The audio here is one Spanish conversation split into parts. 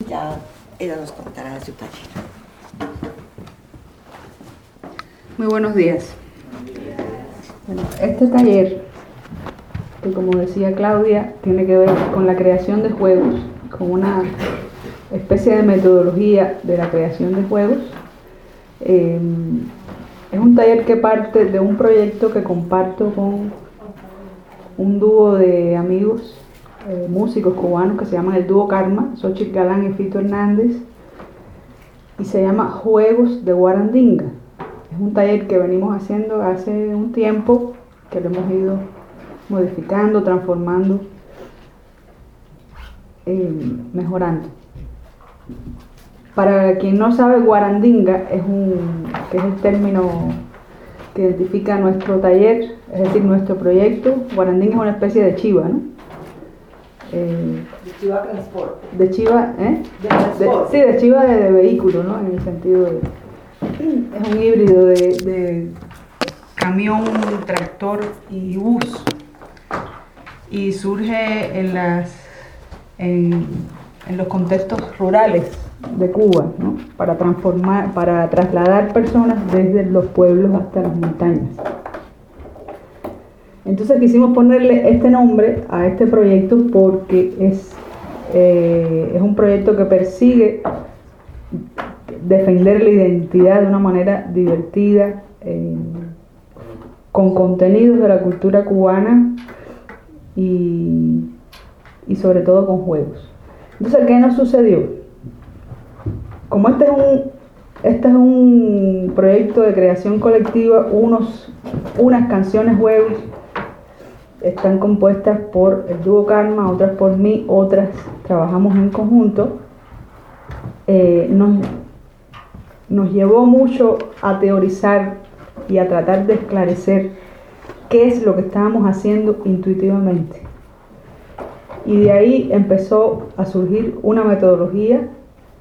ya ella nos contará de su taller. Muy buenos días. Bueno, este taller, que como decía Claudia, tiene que ver con la creación de juegos, con una especie de metodología de la creación de juegos. Es un taller que parte de un proyecto que comparto con un dúo de amigos, músicos cubanos que se llaman el dúo Karma, Xochitl Galán y Fito Hernández, y se llama Juegos de Guarandinga. Es un taller que venimos haciendo hace un tiempo, que lo hemos ido modificando, transformando, mejorando. Para quien no sabe, Guarandinga que es el término que identifica nuestro taller, es decir, nuestro proyecto. Guarandinga es una especie de chiva, ¿no? De chiva transport. De chiva, De transport. sí, de chiva de vehículo, ¿no? En el sentido de... Es un híbrido de camión, tractor y bus. Y surge en los contextos rurales de Cuba, ¿no? Para trasladar personas desde los pueblos hasta las montañas. Entonces quisimos ponerle este nombre a este proyecto porque es un proyecto que persigue defender la identidad de una manera divertida, con contenidos de la cultura cubana y sobre todo con juegos. Entonces, ¿qué nos sucedió? Como este es un proyecto de creación colectiva, unas canciones juegos están compuestas por el dúo Karma, otras por mí, otras trabajamos en conjunto. Nos llevó mucho a teorizar y a tratar de esclarecer qué es lo que estábamos haciendo intuitivamente. Y de ahí empezó a surgir una metodología,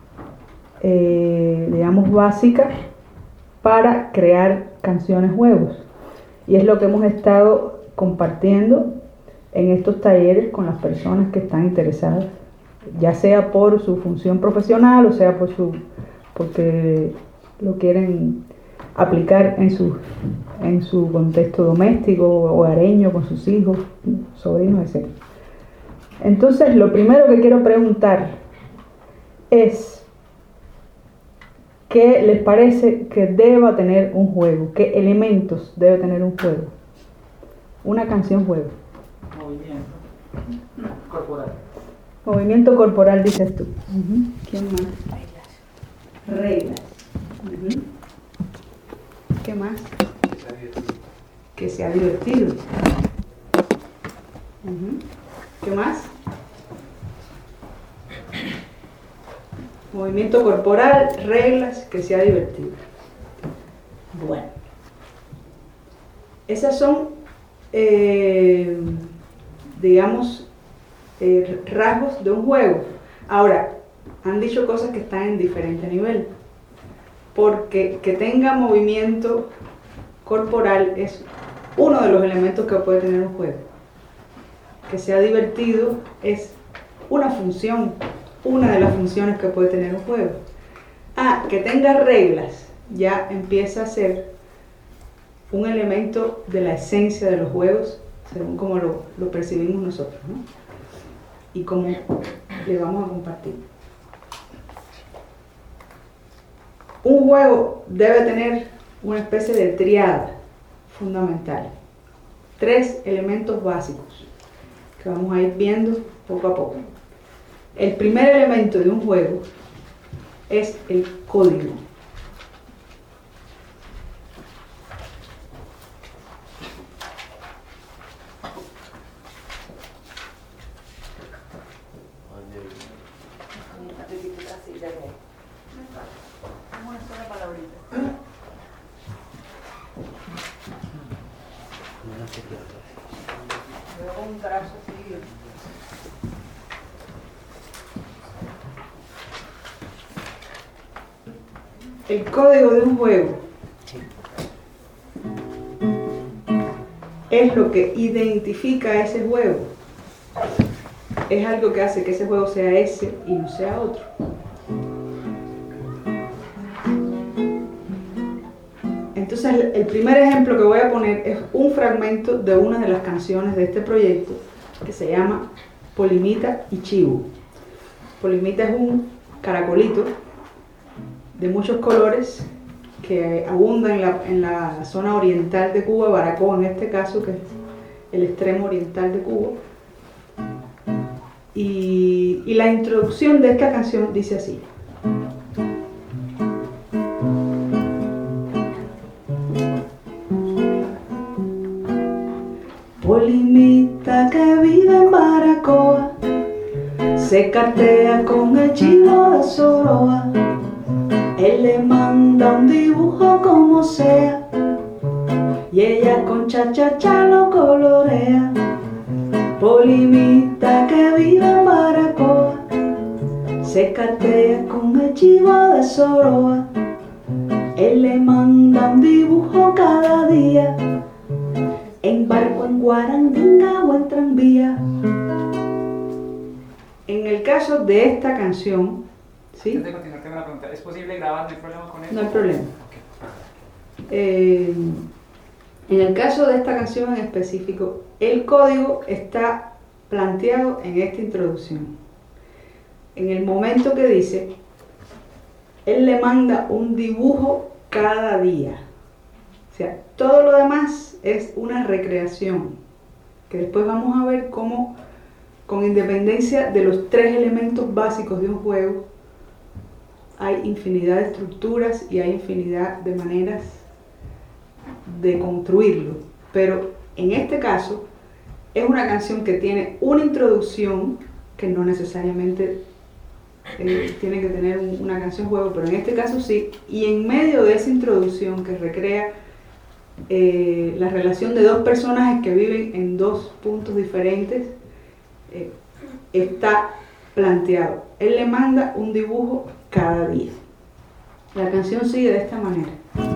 digamos, básica para crear canciones juegos. Y es lo que hemos estado compartiendo en estos talleres con las personas que están interesadas, ya sea por su función profesional o sea porque lo quieren aplicar en su contexto doméstico, hogareño, con sus hijos, sobrinos, etc. Entonces, lo primero que quiero preguntar es ¿qué les parece que deba tener un juego? ¿Qué elementos debe tener un juego? Una canción juego. Movimiento corporal. Movimiento corporal, dices tú. ¿Quién más? Reglas. ¿Qué más? Que sea divertido. ¿Qué más? Movimiento corporal, reglas, que sea divertido. Bueno, esas son, digamos, rasgos de un juego. Ahora, han dicho cosas que están en diferente nivel, porque que tenga movimiento corporal es uno de los elementos que puede tener un juego. Que sea divertido es una función, una de las funciones que puede tener un juego. Que tenga reglas ya empieza a ser un elemento de la esencia de los juegos, según como lo percibimos nosotros, ¿no? Y cómo le vamos a compartir. Un juego debe tener una especie de triada fundamental. 3 elementos básicos que vamos a ir viendo poco a poco. El primer elemento de un juego es el código. El código de un juego es lo que identifica a ese juego. Es algo que hace que ese juego sea ese y no sea otro. Entonces, el primer ejemplo que voy a poner es un fragmento de una de las canciones de este proyecto que se llama Polimita y Chivo. Polimita es un caracolito de muchos colores que abunda en la zona oriental de Cuba, Baracoa en este caso, que es el extremo oriental de Cuba. Y la introducción de esta canción dice así. Polimita que vive en Baracoa se cartea con el chivo de Soroa. Él le manda un dibujo como sea y ella con cha-cha-cha lo colorea. Polimita que vive en Baracoa se cartea con el chivo de Soroa. Él le manda un dibujo cada día, en barco, en guarandinga o en tranvía. En el caso de esta canción, ¿sí? Antes de continuar, tengo una pregunta. ¿Es posible grabar? ¿No hay problema con eso? No hay problema. En el caso de esta canción en específico, el código está planteado en esta introducción. En el momento que dice, él le manda un dibujo cada día. O sea, todo lo demás es una recreación, que después vamos a ver cómo, con independencia de los tres elementos básicos de un juego, hay infinidad de estructuras y hay infinidad de maneras de construirlo. Pero en este caso es una canción que tiene una introducción que no necesariamente tiene que tener una canción juego, pero en este caso sí, y en medio de esa introducción que recrea la relación de dos personajes que viven en dos puntos diferentes, está planteado. Él le manda un dibujo cada día. La canción sigue de esta manera.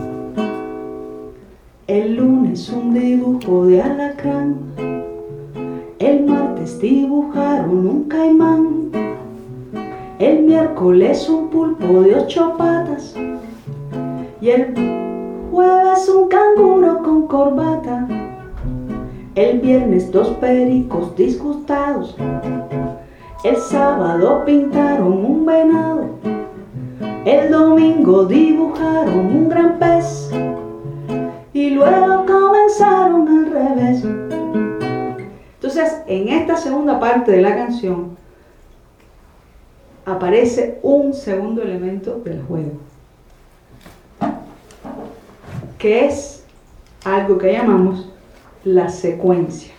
El lunes un dibujo de alacrán, el martes dibujaron un caimán, el miércoles un pulpo de 8 patas y el jueves un canguro con corbata. El viernes 2 pericos disgustados, el sábado pintaron un venado, el domingo dibujaron un gran pez y luego comenzaron al revés. Entonces, en esta segunda parte de la canción aparece un segundo elemento del juego, que es algo que llamamos la secuencia.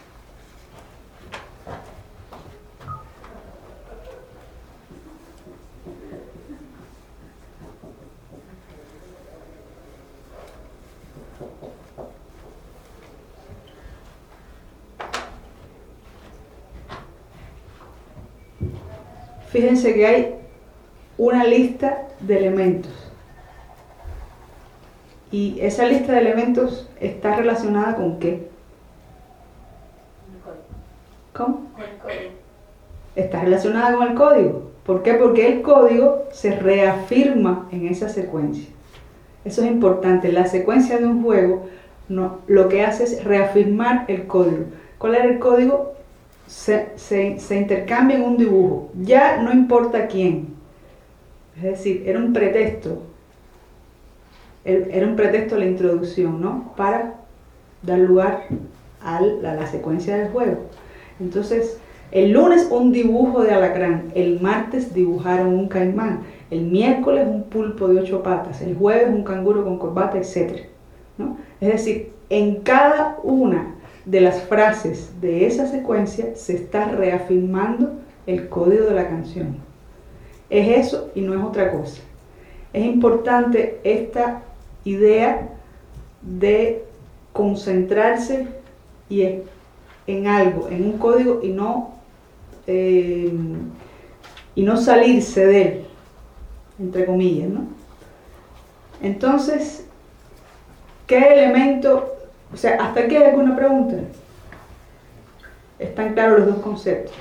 Fíjense que hay una lista de elementos y esa lista de elementos está relacionada ¿con qué? ¿Cómo? Está relacionada con el código. ¿Por qué? Porque el código se reafirma en esa secuencia. Eso es importante. La secuencia de un juego lo que hace es reafirmar el código. ¿Cuál era el código? Se intercambia en un dibujo. Ya no importa quién. Es decir, era un pretexto. Era un pretexto la introducción, ¿no? Para dar lugar a la secuencia del juego. Entonces, el lunes un dibujo de alacrán, el martes dibujaron un caimán, el miércoles un pulpo de 8 patas, el jueves un canguro con corbata, etc., ¿no? Es decir, en cada una de las frases de esa secuencia se está reafirmando el código de la canción. Es eso y no es otra cosa. Es importante esta idea de concentrarse en algo, en un código y no salirse de él, entre comillas, ¿no? Entonces, ¿qué elemento? O sea, ¿hasta aquí hay alguna pregunta? Están claros los dos conceptos.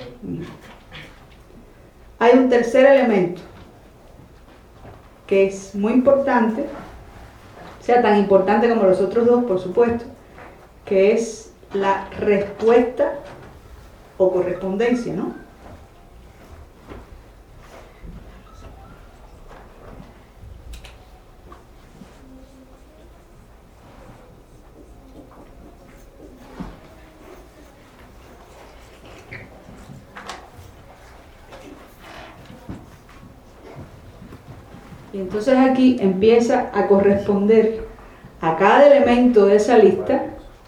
Hay un tercer elemento que es muy importante O sea, tan importante como los otros dos, por supuesto, que es la respuesta o correspondencia, ¿no? Y entonces aquí empieza a corresponder a cada elemento de esa lista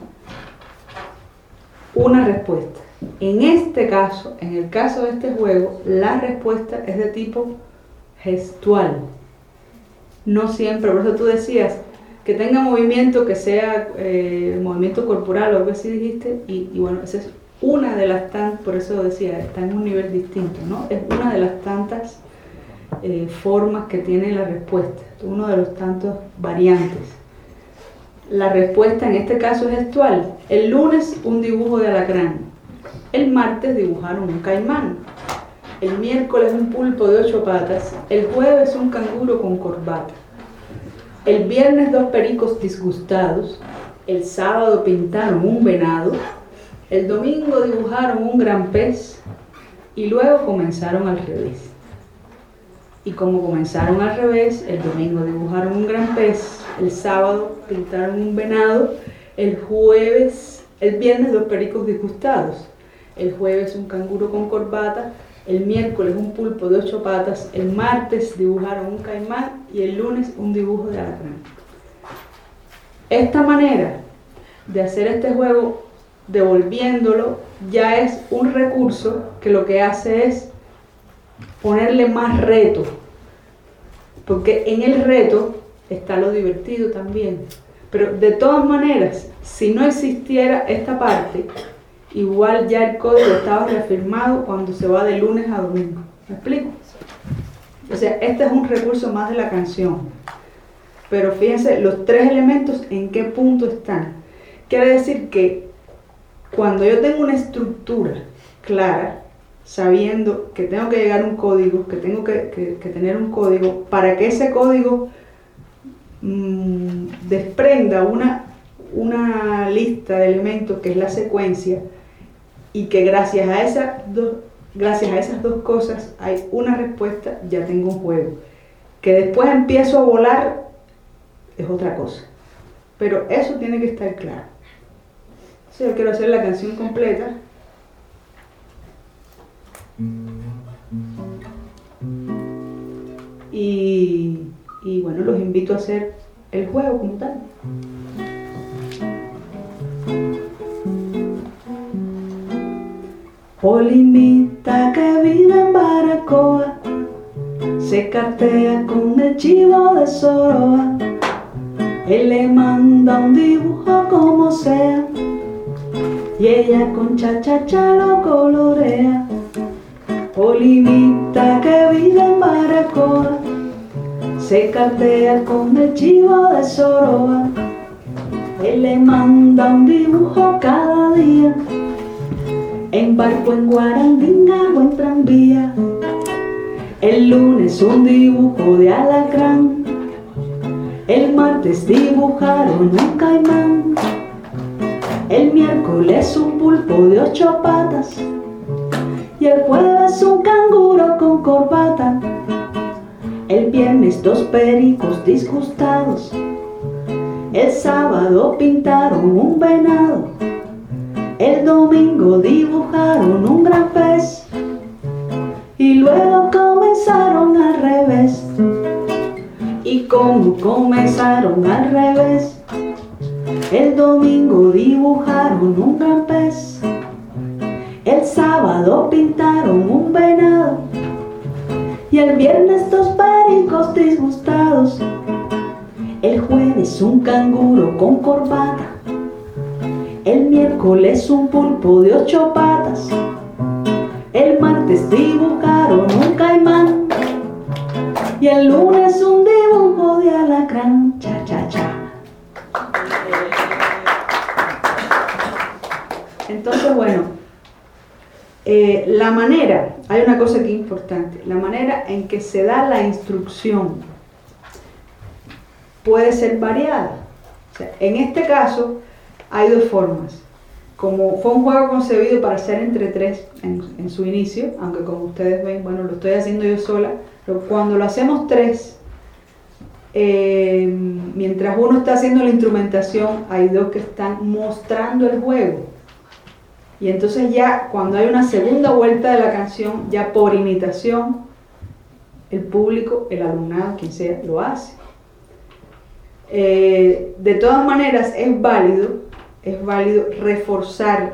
una respuesta. En este caso, en el caso de este juego, la respuesta es de tipo gestual. No siempre, por eso tú decías que tenga movimiento, que sea movimiento corporal o algo así dijiste, y bueno, esa es una de las tantas, por eso decía, está en un nivel distinto, ¿no? Es una de las tantas formas que tiene la respuesta, uno de los tantos variantes. La respuesta en este caso es gestual. El lunes un dibujo de alacrán, el martes dibujaron un caimán, el miércoles un pulpo de 8 patas, el jueves un canguro con corbata, el viernes 2 pericos disgustados, el sábado pintaron un venado, el domingo dibujaron un gran pez y luego comenzaron al revés. Y como comenzaron al revés, el domingo dibujaron un gran pez, el sábado pintaron un venado, el viernes 2 pericos disgustados, el jueves un canguro con corbata, el miércoles un pulpo de 8 patas, el martes dibujaron un caimán y el lunes un dibujo de alacrán. Esta manera de hacer este juego, devolviéndolo, ya es un recurso que lo que hace es ponerle más reto, porque en el reto está lo divertido también. Pero de todas maneras, si no existiera esta parte, igual ya el código estaba reafirmado cuando se va de lunes a domingo. ¿Me explico? O sea, este es un recurso más de la canción. Pero fíjense, los 3 elementos en qué punto están. Quiere decir que cuando yo tengo una estructura clara, sabiendo que tengo que llegar a un código, que tengo que tener un código, para que ese código desprenda una lista de elementos que es la secuencia, y que gracias a esas dos cosas hay una respuesta, ya tengo un juego. Que después empiezo a volar es otra cosa, pero eso tiene que estar claro. Entonces yo quiero hacer la canción completa. Y bueno, los invito a hacer el juego como tal. Polimita que vive en Baracoa se cartea con el chivo de Soroa. Él le manda un dibujo como sea y ella con cha-cha-cha lo colorea. Polimita que vive en Baracoa se cartea con el chivo de Soroa. Él le manda un dibujo cada día, en barco, en guarandinga o en tranvía. El lunes un dibujo de alacrán, el martes dibujaron un caimán, el miércoles un pulpo de 8 patas y el jueves un canguro con corbata. El viernes 2 pericos disgustados, el sábado pintaron un venado, el domingo dibujaron un gran pez y luego comenzaron al revés. Y como comenzaron al revés, el domingo dibujaron un gran pez, el sábado pintaron un venado y el viernes 2 pericos disgustados, el jueves un canguro con corbata, el miércoles un pulpo de 8 patas, el martes dibujaron un caimán y el lunes un dibujo de alacrán. Cha, cha, cha. Entonces, bueno, la manera, hay una cosa aquí importante, la manera en que se da la instrucción puede ser variada. O sea, en este caso hay dos formas. Como fue un juego concebido para ser entre tres en su inicio, aunque como ustedes ven, bueno, lo estoy haciendo yo sola, pero cuando lo hacemos tres, mientras uno está haciendo la instrumentación, hay dos que están mostrando el juego. Y entonces ya cuando hay una segunda vuelta de la canción, ya por imitación, el público, el alumnado, quien sea, lo hace. De todas maneras es válido reforzar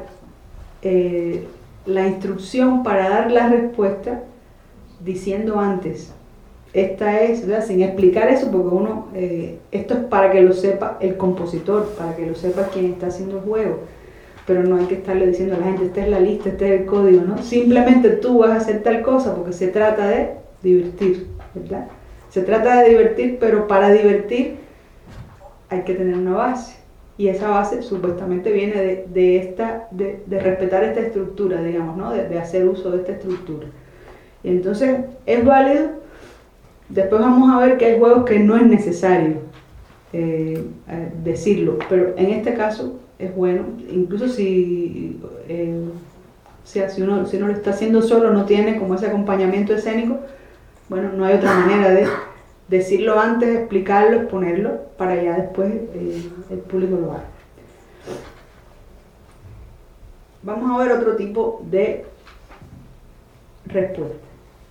la instrucción para dar la respuesta diciendo antes, esta es, ¿verdad? Sin explicar eso, porque uno, esto es para que lo sepa el compositor, para que lo sepa quien está haciendo el juego, pero no hay que estarle diciendo a la gente, esta es la lista, este es el código, ¿no? Simplemente tú vas a hacer tal cosa porque se trata de divertir, ¿verdad? Se trata de divertir, pero para divertir hay que tener una base. Y esa base supuestamente viene de respetar esta estructura, digamos, ¿no? De hacer uso de esta estructura. Y entonces es válido. Después vamos a ver que hay juegos que no es necesario decirlo, pero en este caso es bueno, incluso si uno lo está haciendo solo, no tiene como ese acompañamiento escénico, bueno, no hay otra manera de decirlo antes, explicarlo, exponerlo, para ya después el público lo haga. Vamos a ver otro tipo de respuesta.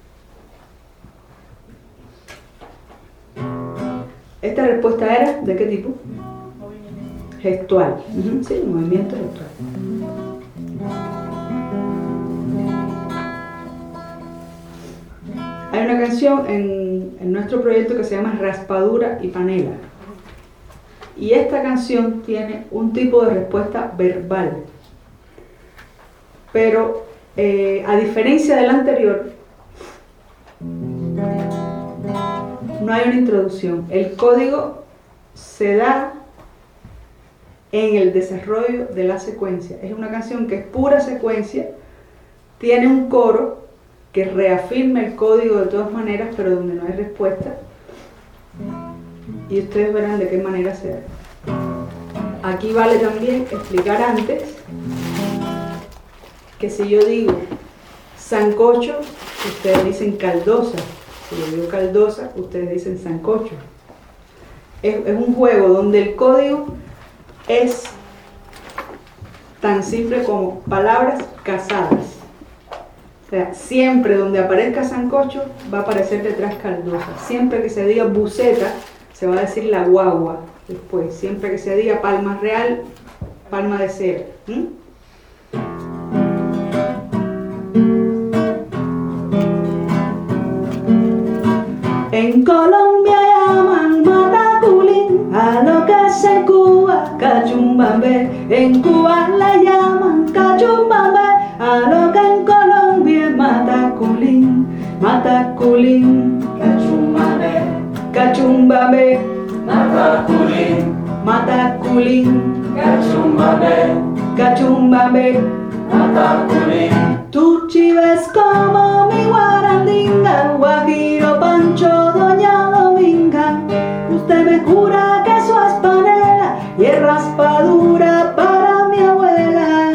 Esta respuesta era, ¿de qué tipo? Gestual. Sí, movimiento gestual. Hay una canción en nuestro proyecto que se llama Raspadura y Panela. Y esta canción tiene un tipo de respuesta verbal. Pero a diferencia del anterior, no hay una introducción. El código se da en el desarrollo de la secuencia. Es una canción que es pura secuencia, tiene un coro que reafirma el código de todas maneras, pero donde no hay respuesta. Y ustedes verán de qué manera se da. Aquí vale también explicar antes que si yo digo sancocho, ustedes dicen caldosa. Si yo digo caldosa, ustedes dicen sancocho. Es un juego donde el código es tan simple como palabras casadas. O sea, siempre donde aparezca sancocho va a aparecer detrás caldosa. Siempre que se diga buceta, se va a decir la guagua después. Siempre que se diga palma real, palma de cera. En Colombia llaman mataculín a lo que es en Cuba cachumbambé. En Cuba la llaman cachumbambé a lo que en Colombia es mataculín. Mataculín, cachumbambé, cachumbambé, mataculín, mataculín, cachumbambé, cachumbambé, mataculín. Tu chives como mi guarandinga, guajiro, pancho, doña Dominga. Usted me jura que eso es panela y es raspadura para mi abuela.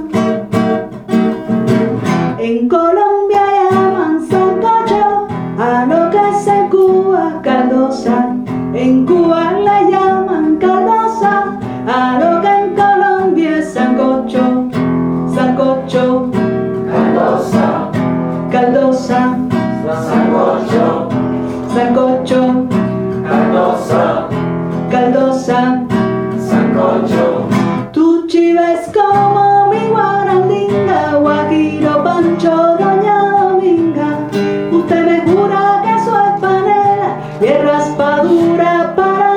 En Colombia llaman sancocho a lo que es en Cuba caldosa. En Cuba la llaman caldosa a lo que en Colombia es sancocho. Sancocho, caldosa, caldosa, sancocho, sancocho, caldosa, caldosa, sancocho. Tu chiva es como mi guarandinga, guajiro, pancho, doña Dominga. Usted me jura que eso es panela y es raspadura para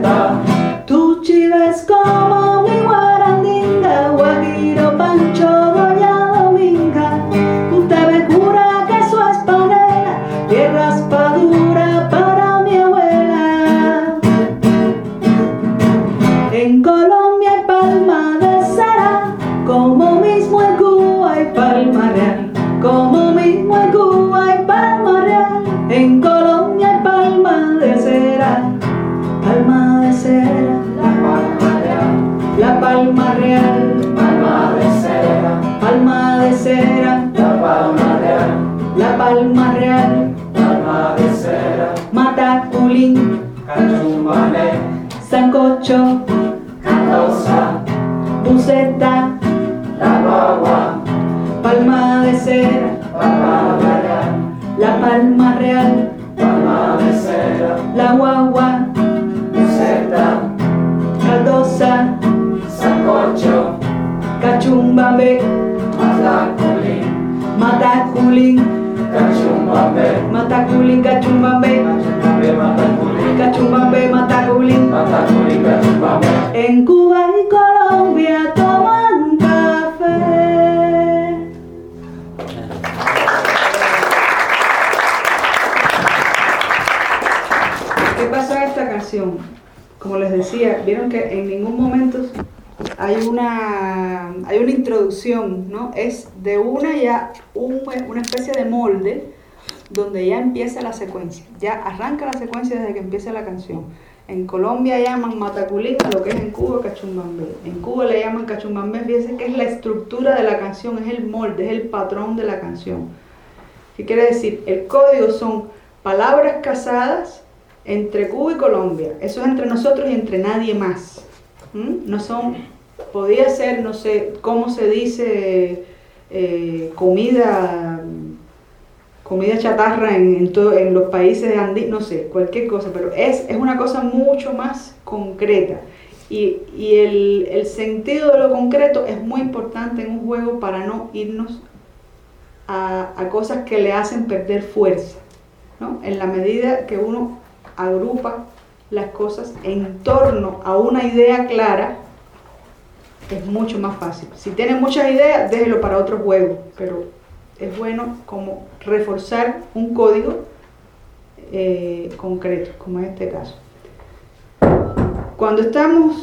Tu chives como mi guarandinga, guajiro, pancho, doña Dominga. Usted me jura que eso es panela, tierra raspadura para mi abuela. En Colombia hay palma de cera, como mismo en Cuba hay palma real. Como mismo en Cuba hay palma real, en Colombia hay palma de cera. Palma de cera, la palma real, palma de cera, palma de cera, la palma real, la palma real, palma de cera. Mataculín, Cachumbambe, sancocho, Candosa, buceta, la guagua. Palma de cera, palma real, la palma real, palma de cera, la guagua, buceta, caldosa, sancocho, Cachumbambe, mataculín, mataculín, Cachumbambe, mataculín, Cachumbambe, Cachumbambe, mataculín, mataculín, Cachumbambe. En Cuba y Colombia toman café. ¿Qué pasó en esta canción? Como les decía, vieron que en ningún momento hay una introducción, ¿no? Es de una especie de molde donde ya empieza la secuencia. Ya arranca la secuencia desde que empieza la canción. En Colombia llaman mataculín a lo que es en Cuba Cachumbambe. En Cuba le llaman Cachumbambe. Fíjense que es la estructura de la canción, es el molde, es el patrón de la canción. ¿Qué quiere decir? El código son palabras casadas entre Cuba y Colombia. Eso es entre nosotros y entre nadie más. No son, podía ser, no sé, cómo se dice, comida chatarra en los países andinos, no sé, cualquier cosa, pero es una cosa mucho más concreta. Y el sentido de lo concreto es muy importante en un juego para no irnos a cosas que le hacen perder fuerza, ¿no? En la medida que uno agrupa las cosas en torno a una idea clara, es mucho más fácil. Si tiene muchas ideas, déjelo para otro juego, pero es bueno como reforzar un código concreto, como en este caso. Cuando estamos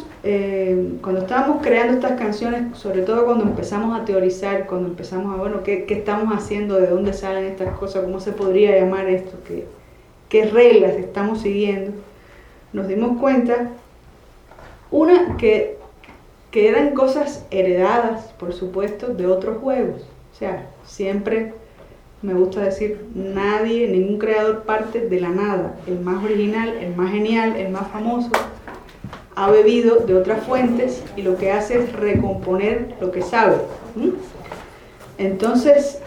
creando estas canciones, sobre todo cuando empezamos a teorizar, cuando empezamos a, bueno, ¿qué estamos haciendo? ¿De dónde salen estas cosas? ¿Cómo se podría llamar esto? ¿Qué reglas estamos siguiendo? Nos dimos cuenta, una, que eran cosas heredadas, por supuesto, de otros juegos. O sea, siempre me gusta decir, ningún creador parte de la nada. El más original, el más genial, el más famoso, ha bebido de otras fuentes y lo que hace es recomponer lo que sabe. Entonces,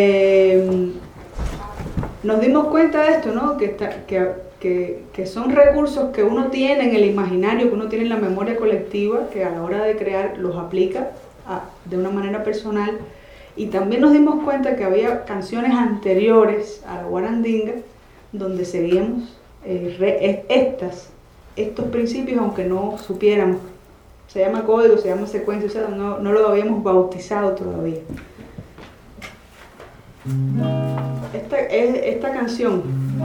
nos dimos cuenta de esto, ¿no? Que son recursos que uno tiene en el imaginario, que uno tiene en la memoria colectiva, que a la hora de crear los aplica de una manera personal. Y también nos dimos cuenta que había canciones anteriores a la guarandinga donde seguíamos estos principios, aunque no supiéramos. Se llama código, se llama secuencia, o sea, no lo habíamos bautizado todavía. Esta canción,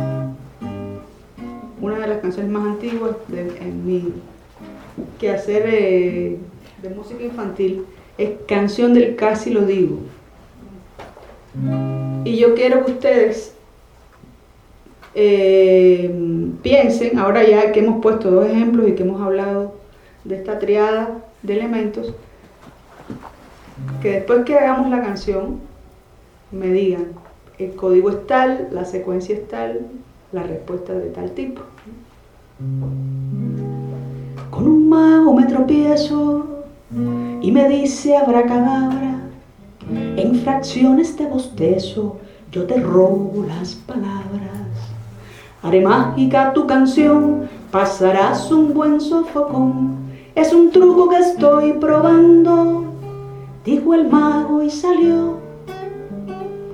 una de las canciones más antiguas en mi quehacer de música infantil, es Canción del Casi Lo Digo. Y yo quiero que ustedes piensen, ahora ya que hemos puesto dos ejemplos y que hemos hablado de esta triada de elementos, que después que hagamos la canción me digan, el código es tal, la secuencia es tal, la respuesta de tal tipo. Con un mago me tropiezo y me dice abracadabra, en fracciones de bostezo yo te robo las palabras. Haré mágica tu canción, pasarás un buen sofocón. Es un truco que estoy probando, dijo el mago y salió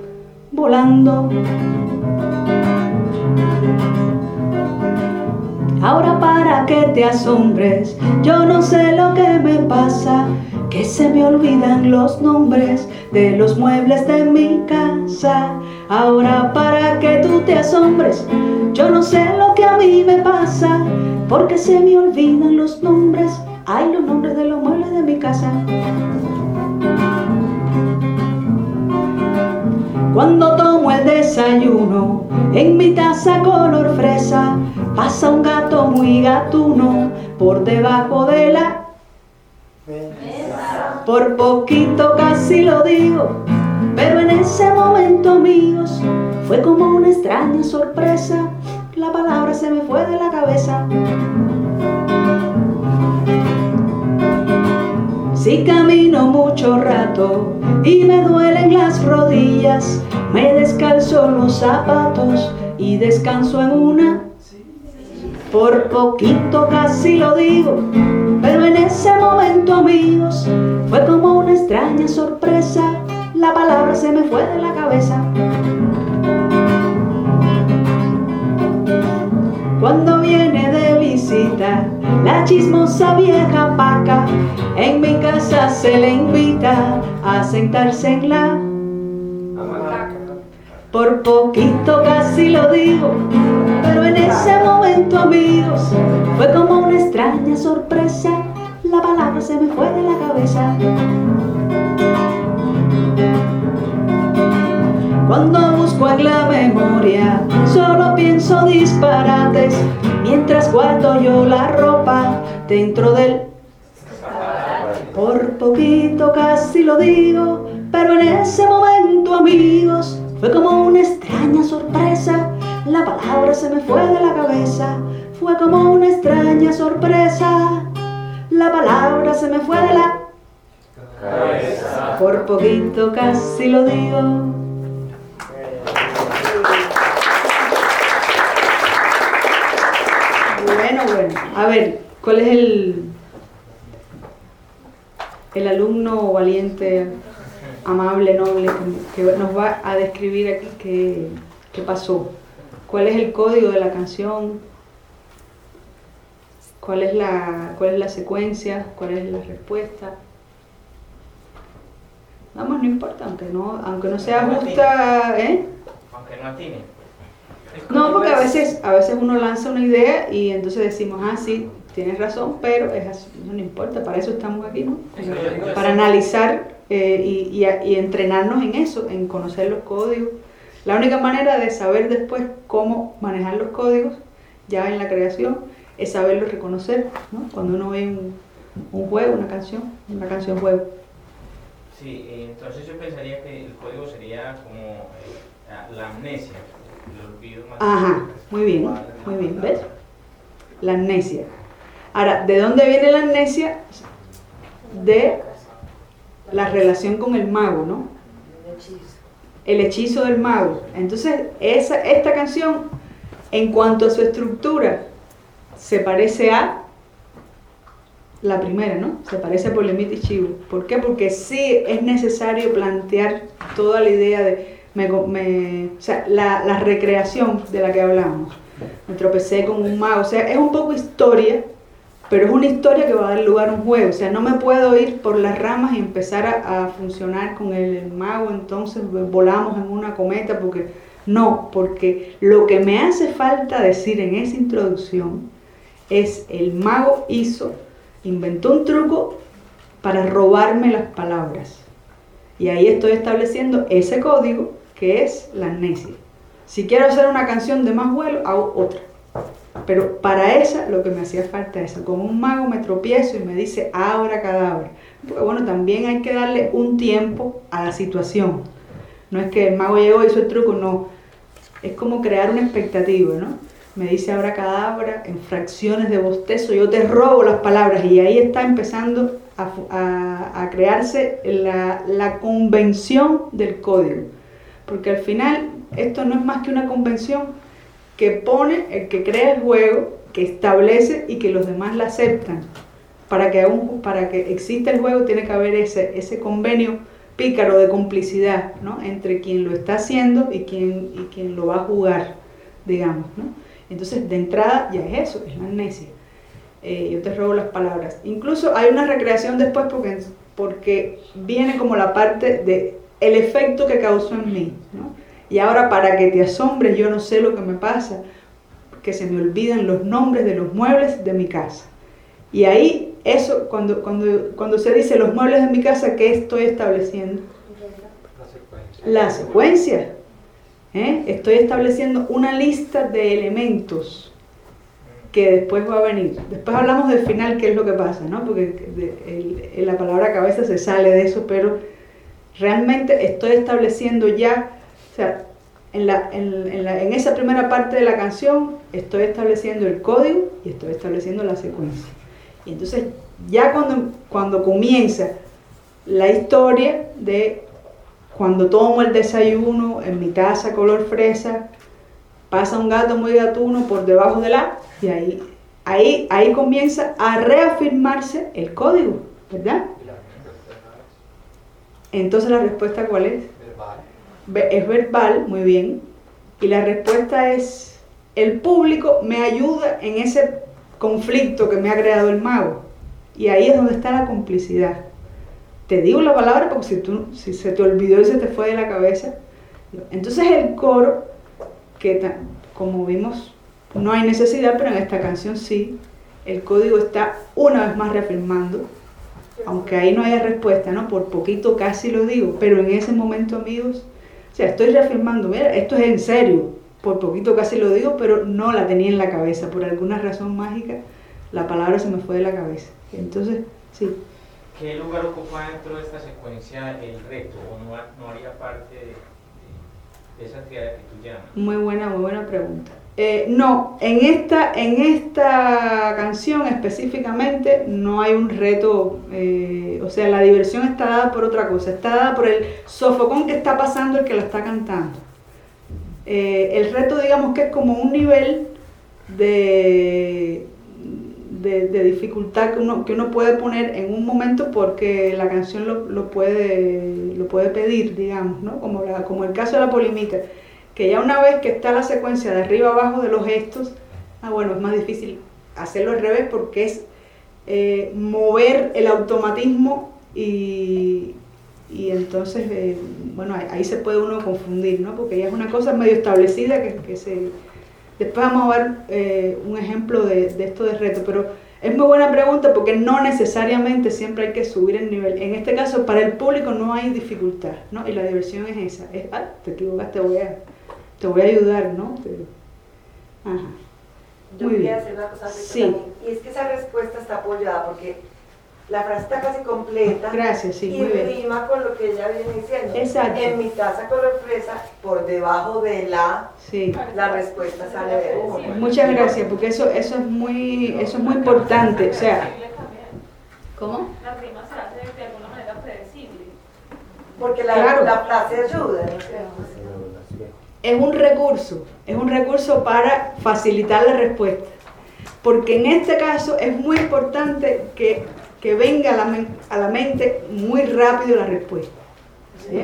volando. Ahora para que te asombres, yo no sé lo que me pasa, que se me olvidan los nombres de los muebles de mi casa. Ahora para que tú te asombres, yo no sé lo que a mí me pasa, porque se me olvidan los nombres, ay, los nombres de los muebles de mi casa. Cuando tomo el desayuno en mi taza color fresa, pasa un gato muy gatuno por debajo de la mesa. Por poquito casi lo digo, pero en ese momento, amigos, fue como una extraña sorpresa, la palabra se me fue de la cabeza. Si camino mucho rato y me duelen las rodillas, me descalzo los zapatos y descanso en una. Por poquito casi lo digo, pero en ese momento, amigos, fue como una extraña sorpresa, la palabra se me fue de la cabeza. Cuando viene de visita la chismosa vieja paca, en mi casa se le invita a sentarse en la hamaca. Por poquito casi lo digo, pero en ese momento, amigos, fue como una extraña sorpresa, la palabra se me fue de la cabeza. Cuando busco en la memoria, solo pienso disparates, mientras guardo yo la ropa dentro del. Por poquito casi lo digo, pero en ese momento, amigos, fue como una extraña sorpresa, la palabra se me fue de la cabeza. Fue como una extraña sorpresa, la palabra se me fue de la cabeza. Por poquito casi lo digo. Bueno, a ver, ¿cuál es el alumno valiente, amable, noble, que nos va a describir aquí qué pasó? ¿Cuál es el código de la canción? ¿Cuál es la secuencia? ¿Cuál es la respuesta? Vamos, no importa, aunque no sea justa, ¿eh? Aunque no atine. No, porque a veces uno lanza una idea y entonces decimos, sí, tienes razón, pero es así, no importa, para eso estamos aquí, ¿no? Para analizar y entrenarnos en eso, en conocer los códigos. La única manera de saber después cómo manejar los códigos, ya en la creación, es saberlos reconocer, ¿no? Cuando uno ve un juego, una canción juego. Sí, entonces yo pensaría que el código sería como la amnesia. Ajá, muy bien, ¿ves? La amnesia. Ahora, ¿de dónde viene la amnesia? De la relación con el mago, ¿no? El hechizo del mago. Entonces, esta canción, en cuanto a su estructura, se parece a la primera, ¿no? Se parece a Polemit y Chivo. ¿Por qué? Porque sí es necesario plantear toda la idea de o sea, la recreación de la que hablamos. Me tropecé con un mago, o sea, es un poco historia, pero es una historia que va a dar lugar a un juego. O sea, no me puedo ir por las ramas y empezar a funcionar con el mago, entonces volamos en una cometa, porque lo que me hace falta decir en esa introducción es: el mago inventó un truco para robarme las palabras. Y ahí estoy estableciendo ese código que es la amnesia. Si quiero hacer una canción de más vuelo, hago otra. Pero para esa, lo que me hacía falta es eso. Como un mago me tropiezo y me dice abracadabra. Porque bueno, también hay que darle un tiempo a la situación. No es que el mago llegó y hizo el truco, no. Es como crear una expectativa, ¿no? Me dice abracadabra, en fracciones de bostezo, yo te robo las palabras. Y ahí está empezando a crearse la convención del código. Porque al final esto no es más que una convención que pone el que crea el juego, que establece y que los demás la aceptan. Para que exista el juego tiene que haber ese convenio pícaro de complicidad, ¿no? Entre quien lo está haciendo y quien lo va a jugar, digamos, ¿no? Entonces, de entrada, ya es eso, es la amnesia. Yo te robo las palabras. Incluso hay una recreación después porque viene como la parte de el efecto que causó en mí, ¿no? Y ahora, para que te asombres, yo no sé lo que me pasa, que se me olvidan los nombres de los muebles de mi casa. Y ahí, eso, cuando se dice los muebles de mi casa, ¿qué estoy estableciendo? La secuencia. Estoy estableciendo una lista de elementos que después va a venir. Después hablamos del final, qué es lo que pasa, ¿no? Porque la palabra cabeza se sale de eso, pero realmente estoy estableciendo ya, o sea, en esa primera parte de la canción estoy estableciendo el código y estoy estableciendo la secuencia. Y entonces ya cuando comienza la historia de cuando tomo el desayuno en mi taza color fresa, pasa un gato muy gatuno por debajo de la, y ahí comienza a reafirmarse el código, ¿verdad? Entonces la respuesta, ¿cuál es? Verbal. Es verbal, muy bien. Y la respuesta es, el público me ayuda en ese conflicto que me ha creado el mago. Y ahí es donde está la complicidad. Te digo la palabra porque si se te olvidó y se te fue de la cabeza. Entonces el coro, que como vimos, no hay necesidad, pero en esta canción sí, el código está una vez más reafirmando, aunque ahí no haya respuesta, ¿no? Por poquito casi lo digo, pero en ese momento, amigos, o sea, estoy reafirmando, mira, esto es en serio, por poquito casi lo digo, pero no la tenía en la cabeza, por alguna razón mágica, la palabra se me fue de la cabeza. Entonces, sí. ¿Qué lugar ocupa dentro de esta secuencia el reto? ¿O no haría parte de esa actividad que tú llamas? Muy buena pregunta. No, en esta canción específicamente no hay un reto, o sea, la diversión está dada por otra cosa, está dada por el sofocón que está pasando el que la está cantando. El reto, digamos que es como un nivel de dificultad que uno puede poner en un momento porque la canción lo puede pedir, digamos, ¿no? Como el caso de la polimita, que ya una vez que está la secuencia de arriba abajo de los gestos, bueno, es más difícil hacerlo al revés porque es mover el automatismo y entonces, bueno, ahí se puede uno confundir, ¿no? Porque ya es una cosa medio establecida que se... Después vamos a ver un ejemplo de esto de reto, pero es muy buena pregunta porque no necesariamente siempre hay que subir el nivel. En este caso, para el público no hay dificultad, ¿no? Y la diversión es esa, te equivocaste, te voy a ayudar, ¿no? Ajá. Yo quería hacer una cosa sí. También, y es que esa respuesta está apoyada porque la frase está casi completa. Gracias, sí, y muy bien. rima con lo que ella viene diciendo. Exacto. En mi taza color fresa, por debajo de la respuesta sale de uno. Muchas gracias, porque eso es muy importante. O sea, ¿cómo? La rima se hace de alguna manera predecible. Porque claro. La frase ayuda, ¿no? Es un recurso para facilitar la respuesta. Porque en este caso es muy importante que venga a la mente muy rápido la respuesta. ¿Sí?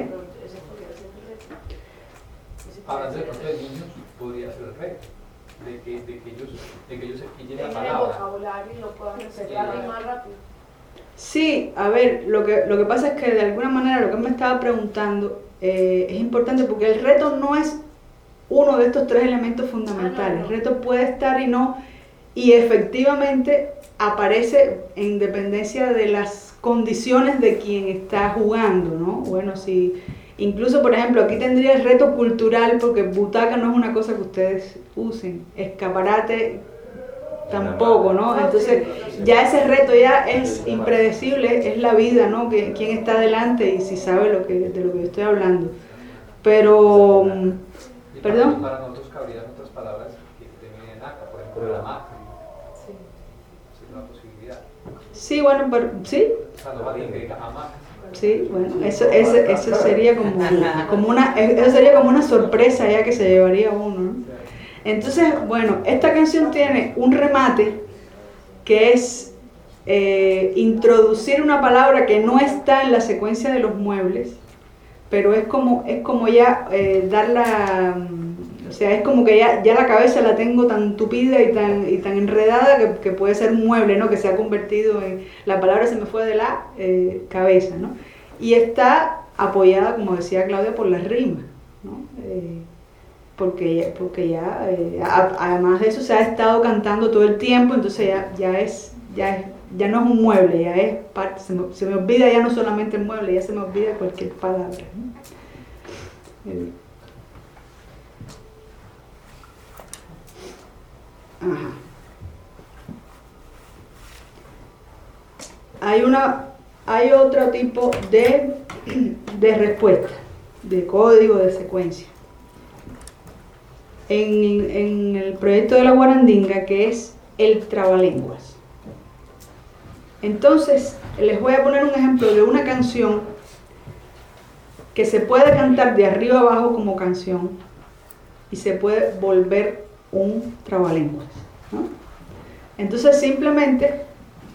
Hablando de pronto de niños, podría ser el reto, de que ellos se pillen la palabra. El vocabulario y lo puedan empezar más rápido. Sí, a ver, lo que pasa es que de alguna manera lo que me estaba preguntando es importante porque el reto no es uno de estos tres elementos fundamentales. El reto puede estar y no, y efectivamente aparece en dependencia de las condiciones de quien está jugando, ¿no? Bueno, si incluso, por ejemplo, aquí tendría el reto cultural, porque butaca no es una cosa que ustedes usen, escaparate tampoco, ¿no? Entonces, ya ese reto ya es impredecible, es la vida, ¿no? Quién está delante y si sabe de lo que yo estoy hablando. Pero, ¿perdón? Para nosotros cabrían otras palabras que terminen en acá, por ejemplo, la magia. Sí, bueno, pero sí. Sí, bueno, eso sería como una sorpresa ya que se llevaría uno, ¿no? Entonces, bueno, esta canción tiene un remate que es introducir una palabra que no está en la secuencia de los muebles, pero es como ya dar o O sea, es como que ya la cabeza la tengo tan tupida y tan enredada que puede ser un mueble, ¿no? Que se ha convertido en... La palabra se me fue de la cabeza, ¿no? Y está apoyada, como decía Claudia, por las rimas, ¿no? Porque ya además de eso se ha estado cantando todo el tiempo, entonces ya no es un mueble, ya es parte, se me olvida ya no solamente el mueble, ya se me olvida cualquier palabra, ¿no? Ajá. Hay otro tipo de respuesta, de código, de secuencia. En el proyecto de la guarandinga, que es el trabalenguas. Entonces, les voy a poner un ejemplo de una canción que se puede cantar de arriba abajo como canción y se puede volver un trabalenguas, ¿no? Entonces simplemente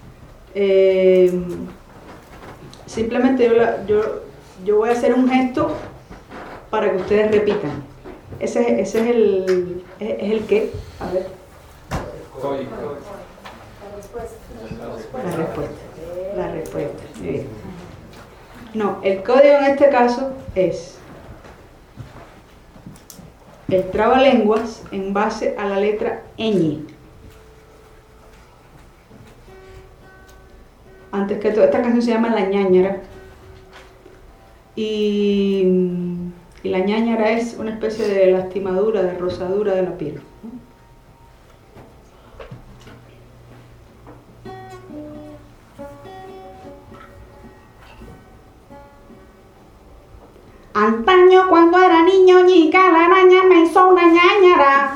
yo voy a hacer un gesto para que ustedes repitan. Ese es el qué, a ver. La respuesta. Bien. No, el código en este caso es el trabalenguas en base a la letra ñ. Antes que todo, esta canción se llama La ñáñara. Y la ñáñara es una especie de lastimadura, de rosadura de la piel, ¿no? Antaño cuando era niño, ñica la araña me hizo una ñáñara.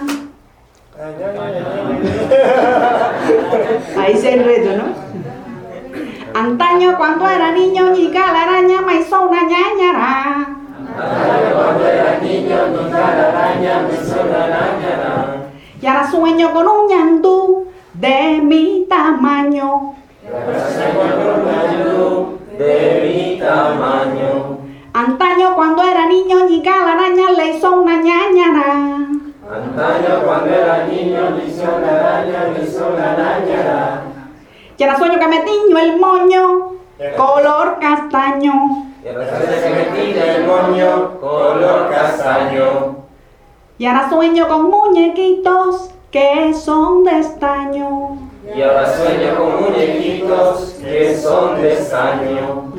Ahí se el reto, ¿no? Antaño cuando era niño, ñica la araña me hizo una ñáñara. Antaño cuando era niño, ñica la araña me hizo una ñáñara. Y ahora sueño con un ñandú de mi tamaño. Y ahora sueño con un ñandú de mi tamaño. Antaño cuando era niño, ñica la araña le hizo una ñáñara. Antaño cuando era niño, le hizo una araña, le hizo una ñáñara. Y ahora sueño que me tiño el moño, color castaño. Y ahora sueño que me tiño el moño, color castaño. Y ahora sueño con muñequitos que son de estaño. Y ahora sueño con muñequitos que son de estaño.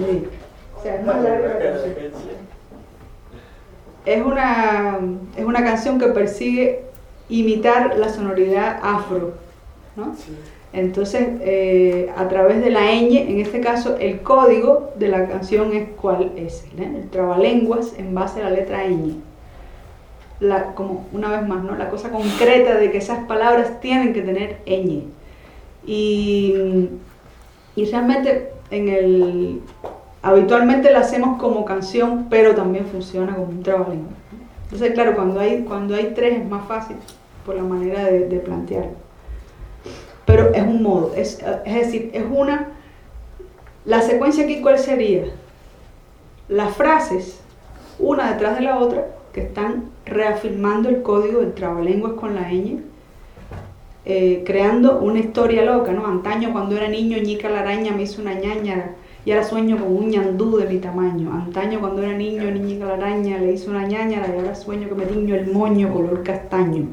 Es una canción que persigue imitar la sonoridad afro, ¿no? Sí. Entonces, a través de la ñ, en este caso, el código de la canción es cuál es, el trabalenguas en base a la letra ñ. Como una vez más, ¿no? La cosa concreta de que esas palabras tienen que tener ñ. Y realmente habitualmente la hacemos como canción, pero también funciona como un trabalenguas. Entonces, claro, cuando hay tres es más fácil por la manera de plantearlo. Pero es un modo, es decir, la secuencia aquí, ¿cuál sería? Las frases, una detrás de la otra, que están reafirmando el código del trabalenguas con la ñ, creando una historia loca, ¿no? Antaño cuando era niño, ñica la araña me hizo una ñáñara, y ahora sueño con un ñandú de mi tamaño. Antaño cuando era niño, ñica la araña le hizo una ñáñara, y ahora sueño que me tiño el moño color castaño.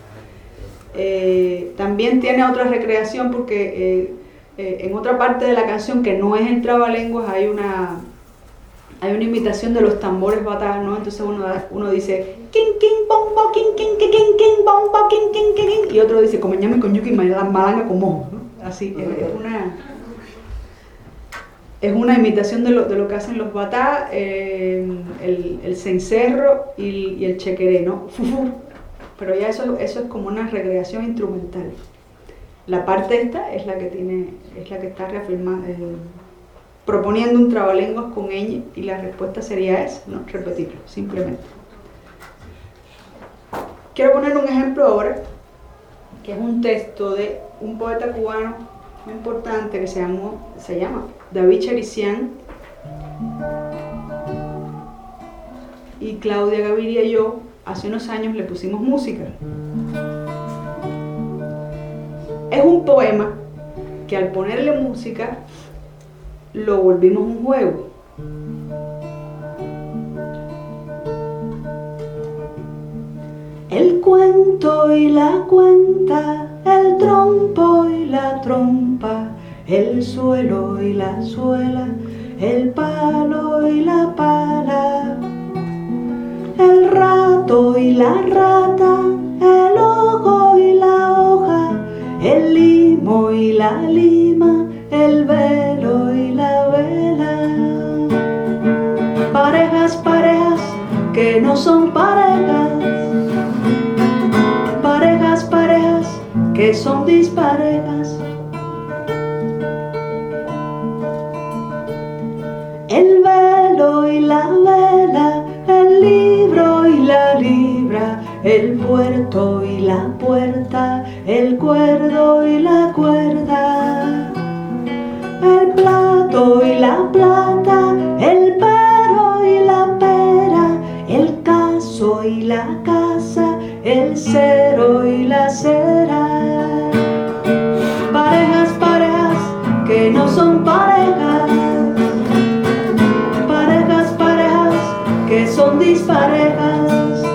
También tiene otra recreación porque en otra parte de la canción que no es el trabalenguas hay una imitación de los tambores batá, ¿no? Entonces uno dice king king bombo king king king king bombo king king king, y otro dice como ñame coñuki malanga como, ¿no? Así es una imitación de lo que hacen los batá, el cencerro y el chequeré, ¿no? Pero ya eso es como una recreación instrumental. La parte esta es la que está reafirmando, proponiendo un trabalenguas con ñ, y la respuesta sería esa, ¿no? Repetirlo, simplemente. Quiero poner un ejemplo ahora, que es un texto de un poeta cubano muy importante que se llama David Chericián, y Claudia Gaviria y yo hace unos años le pusimos música. Es un poema que al ponerle música lo volvimos un juego. El cuento y la cuenta, el trompo y la trompa, el suelo y la suela, el palo y la pala, el rato y la rata, el ojo y la hoja, el limo y la lima, el velo y la vela. Parejas, parejas que no son parejas, parejas, parejas que son disparejas. El velo y la vela, el libro y la libra, el puerto y la puerta, el cuerdo y la cuerda, el plato y la plata, el pero y la pera, el caso y la casa, el cero y la cera. Parejas, parejas que no son parejas, parejas, parejas que son disparejas.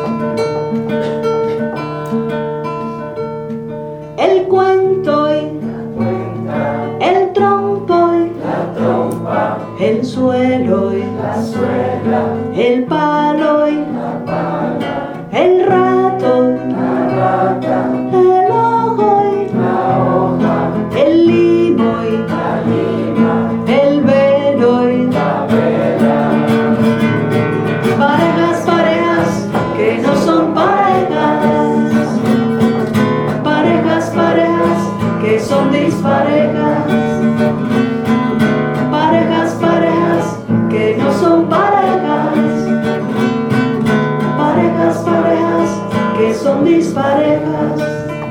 El cuento y la cuenta, el trompo y la trompa, el suelo y la suela, el palo y la pala, el rato y la rata, el ojo y la hoja, el limo y la lima, el velo y la vela. Parejas, parejas que no son parejas, parejas, parejas que son disparejas, parejas, parejas que no son parejas, parejas, parejas que son disparejas.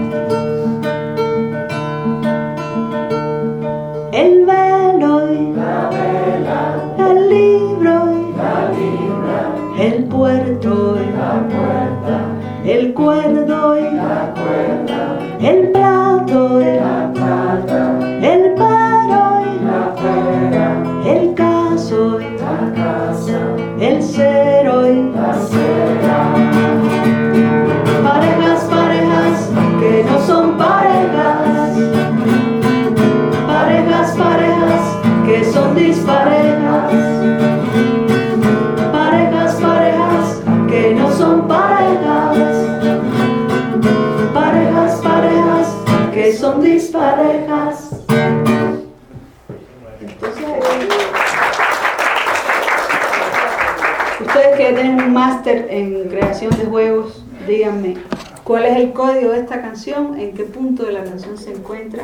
El velo y la vela, el libro y la libra, el puerto y la puerta, el cuerdo y la cuerda, el plato y la plata, el pero y la pera, el caso y la casa, el cero y la cera. Parejas, parejas que no son parejas, parejas, parejas que son disparejas, parejas, parejas que no son parejas, parejas, parejas que son disparejas. Entonces, ustedes que tienen un máster en creación de juegos, díganme, ¿cuál es el código de esta canción? ¿En qué punto de la canción se encuentra?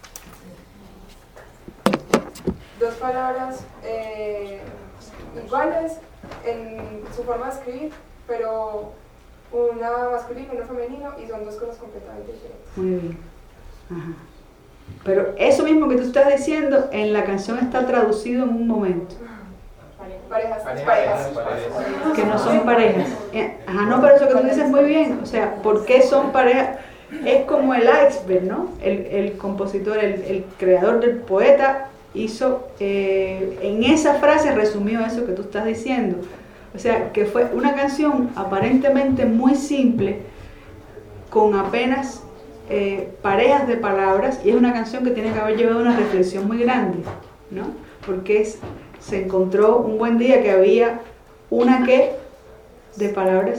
Dos palabras iguales en su forma de escribir, pero una masculino y una femenino, y son dos cosas completamente diferentes. Muy bien. Ajá. Pero eso mismo que tú estás diciendo en la canción está traducido en un momento. Parejas. Que no son parejas. Ajá, no, pero eso que tú dices muy bien. O sea, ¿por qué son parejas? Es como el iceberg, ¿no? El compositor, el creador del poeta hizo, en esa frase resumió eso que tú estás diciendo. O sea, que fue una canción aparentemente muy simple, con apenas parejas de palabras, y es una canción que tiene que haber llevado una reflexión muy grande, ¿no? Porque se encontró un buen día que había una de palabras,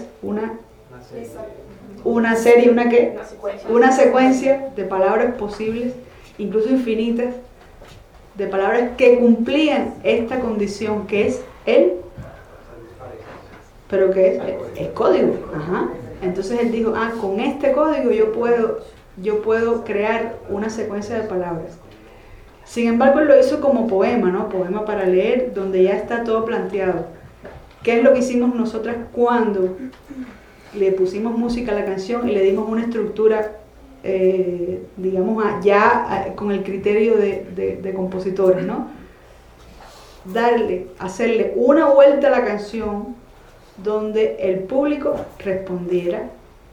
una serie, una secuencia de palabras posibles, incluso infinitas, de palabras que cumplían esta condición que es pero que es el código. Ajá. Entonces él dijo, con este código yo puedo crear una secuencia de palabras. Sin embargo, él lo hizo como poema, ¿no? Poema para leer, donde ya está todo planteado. ¿Qué es lo que hicimos nosotras cuando le pusimos música a la canción y le dimos una estructura, digamos, con el criterio de compositores, ¿no? Hacerle una vuelta a la canción donde el público respondiera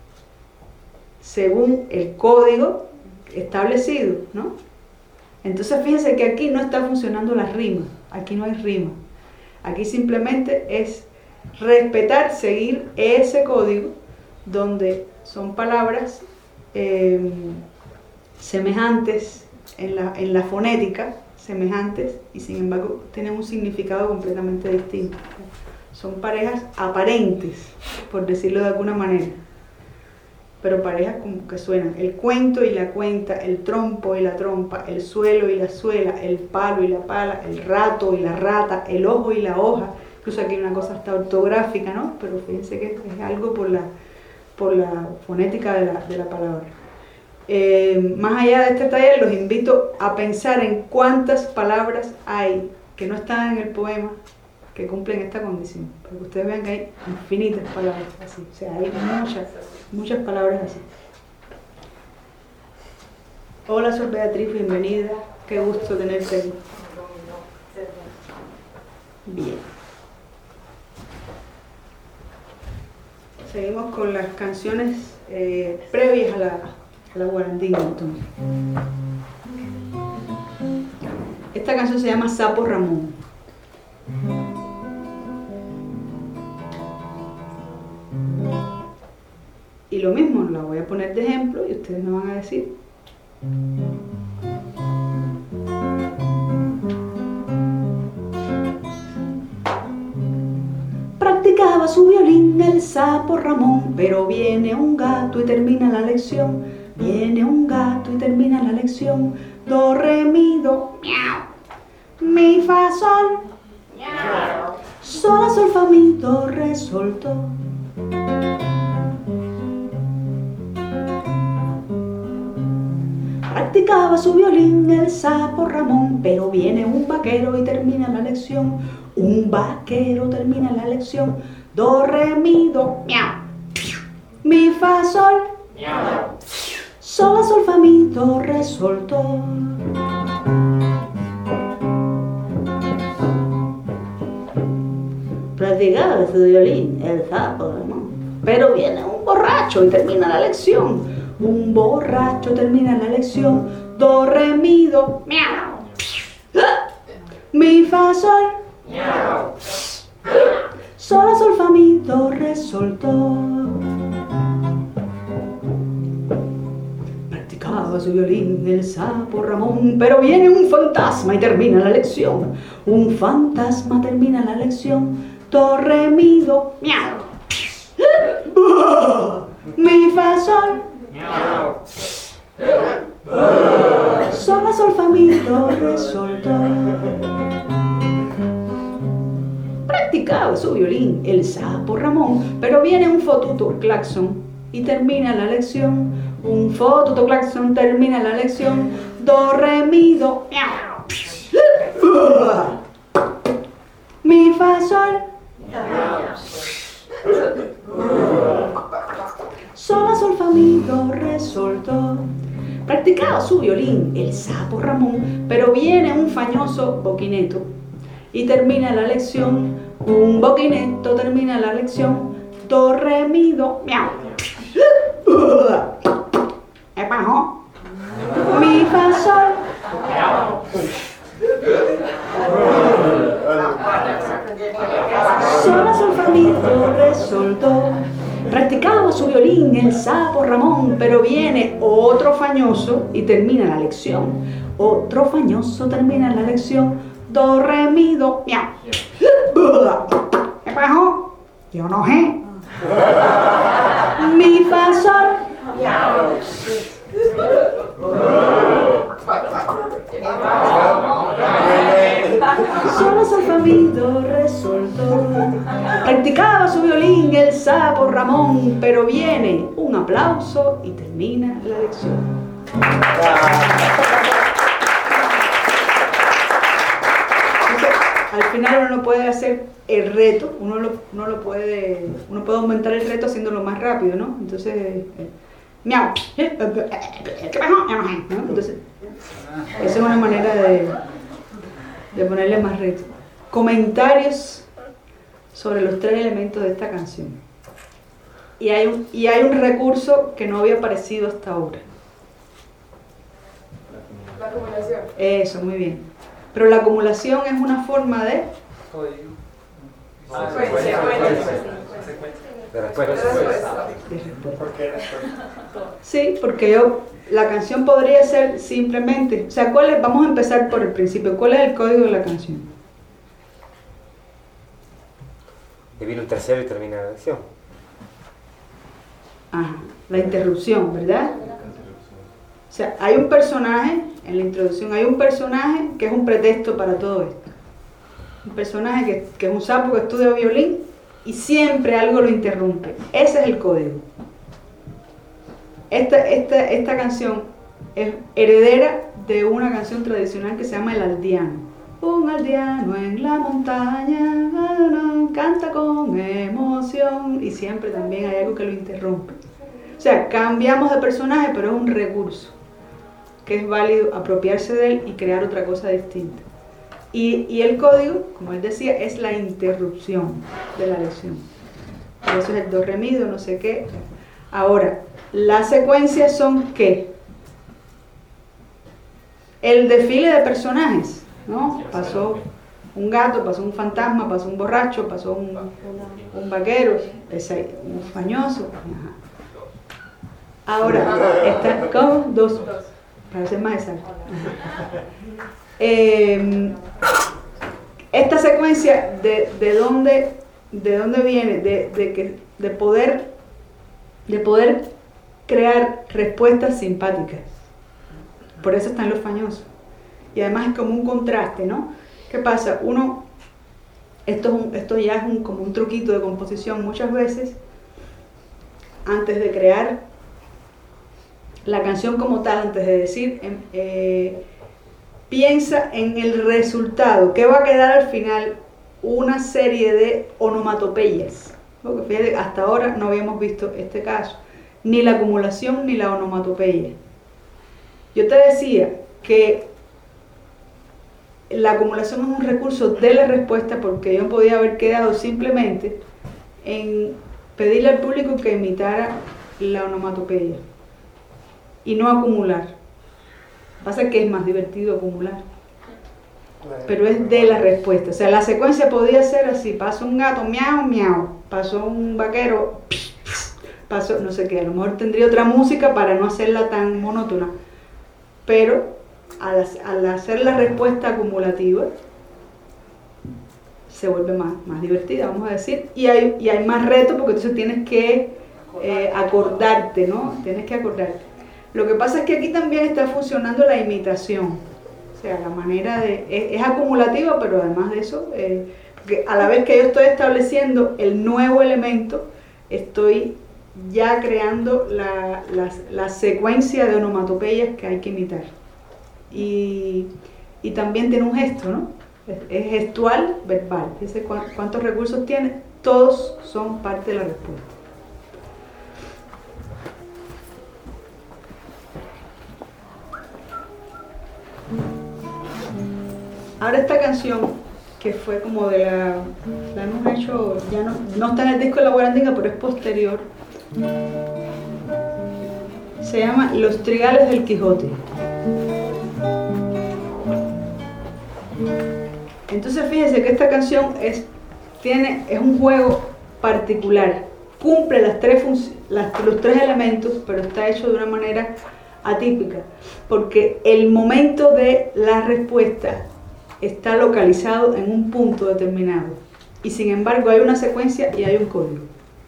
según el código establecido, ¿no? Entonces fíjense que aquí no está funcionando la rima, aquí no hay rima, aquí simplemente es respetar, seguir ese código donde son palabras semejantes en la fonética, semejantes, y sin embargo tienen un significado completamente distinto. Son parejas aparentes, por decirlo de alguna manera, pero parejas como que suenan. El cuento y la cuenta, el trompo y la trompa, el suelo y la suela, el palo y la pala, el rato y la rata, el ojo y la hoja. Incluso aquí una cosa hasta ortográfica, ¿no? Pero fíjense que es algo por la fonética de la palabra. Más allá de este taller, los invito a pensar en cuántas palabras hay que no están en el poema que cumplen esta condición, para que ustedes vean que hay infinitas palabras así, o sea, hay muchas palabras así. Hola, Sor Beatriz, bienvenida, qué gusto tenerte aquí. Bien. Seguimos con las canciones previas a la guarandina, entonces. Esta canción se llama Sapo Ramón. Y lo mismo, la voy a poner de ejemplo y ustedes me van a decir. Practicaba su violín el sapo Ramón, pero viene un gato y termina la lección. Viene un gato y termina la lección. Do, re, mi, do, miau. Mi, fa, sol, miau. Sol, la, sol, fa, mi, do, re, sol, do. Practicaba su violín el sapo Ramón, pero viene un vaquero y termina la lección. Un vaquero termina la lección. Do, re, mi, do, miau. Mi, fa, sol, miau. Sol, la, sol, fa, mi, do, re, sol, do. Practicaba su violín el sapo Ramón, pero viene un borracho y termina la lección. Un borracho termina la lección. Do, re, mi, do, miau. Mi, fa, sol, miau. Sol, la, sol, fa, mi, do, re, sol, do. Practicaba su violín el sapo Ramón, pero viene un fantasma y termina la lección. Un fantasma termina la lección. Do, re, mi, do, miau. Mi, fa, sol, miau. Sol, la, sol, fa, mi, do, re, sol, do. Practicaba su violín el sapo Ramón, pero viene un fotuto claxon y termina la lección. Un fotuto claxon termina la lección. Do, re, mi, do, miau. Mi, fa, sol, sol, la, sol, fa, mi, do, re, sol, do. Practicaba su violín el sapo Ramón, pero viene un fañoso boquineto y termina la lección. Un boquineto termina la lección. Do, re, mi, do, miau. Epajo. Mi, fa, sol, sol, la, sol, fa, mi, do, re, sol, do. Practicaba su violín el sapo Ramón, pero viene otro fañoso y termina la lección. Otro fañoso termina la lección. Do, re, mi, do, miau. ¿Qué pasó? Yo no sé. Mi, fa, sol, miau. Sol, sol, fa, mi, do, re, sol, do. Practicaba su violín el sapo Ramón, pero viene un aplauso y termina la lección. Entonces, al final uno puede hacer el reto, uno puede aumentar el reto haciéndolo más rápido, ¿no? Entonces, miau. ¿Qué pasó? ¿No? Entonces, esa es una manera de ponerle más reto. Comentarios sobre los 3 elementos de esta canción. Y hay un recurso que no había aparecido hasta ahora. La acumulación. Eso, muy bien. Pero la acumulación es una forma de... Sí, porque la canción podría ser simplemente... O sea, vamos a empezar por el principio. ¿Cuál es el código de la canción? Y viene un tercero y termina la lección. Ajá, la interrupción, ¿verdad? O sea, hay un personaje, en la introducción hay un personaje que es un pretexto para todo esto. Un personaje que es un sapo que estudia violín y siempre algo lo interrumpe. Ese es el código. Esta canción es heredera de una canción tradicional que se llama El Aldeano. Un aldeano en la montaña canta con emoción, y siempre también hay algo que lo interrumpe. O sea, cambiamos de personaje, pero es un recurso que es válido apropiarse de él y crear otra cosa distinta. Y el código, como él decía, es la interrupción de la lección. Por eso es el do, re, mi, do, no sé qué. Ahora, las secuencias son ¿qué? El desfile de personajes, ¿no? Pasó un gato, pasó un fantasma, pasó un borracho, pasó un vaquero, un fañoso. Ajá. Ahora, está, ¿cómo? 2, para ser más exacto. Esta secuencia, ¿de dónde viene? De poder crear respuestas simpáticas. Por eso están los fañosos. Y además es como un contraste, ¿no? ¿Qué pasa? Esto ya es como un truquito de composición. Muchas veces, antes de crear la canción como tal, antes de decir, piensa en el resultado, que va a quedar al final una serie de onomatopeyas. Porque fíjate, hasta ahora no habíamos visto este caso, ni la acumulación ni la onomatopeya. Yo te decía que la acumulación es un recurso de la respuesta, porque yo podía haber quedado simplemente en pedirle al público que imitara la onomatopeya y no acumular. Pasa que es más divertido acumular, pero es de la respuesta. O sea, la secuencia podía ser así: pasó un gato, miau, miau, pasó un vaquero, pasó no sé qué. A lo mejor tendría otra música para no hacerla tan monótona, pero al hacer la respuesta acumulativa se vuelve más divertida, vamos a decir, y hay más reto, porque entonces tienes que acordarte, ¿no? Tienes que acordarte. Lo que pasa es que aquí también está funcionando la imitación, o sea, la manera de... Es acumulativa, pero además de eso, porque a la vez que yo estoy estableciendo el nuevo elemento, estoy ya creando la secuencia de onomatopeyas que hay que imitar. Y también tiene un gesto, ¿no? Es gestual, verbal. Fíjense cuántos recursos tiene, todos son parte de la respuesta. Ahora esta canción, que fue como la hemos hecho, ya no está en el disco de la Guarandinga, pero es posterior, se llama Los Trigales del Quijote. Entonces fíjense que esta canción es un juego particular, cumple los 3 elementos, pero está hecho de una manera atípica, porque el momento de la respuesta está localizado en un punto determinado, y sin embargo hay una secuencia y hay un código.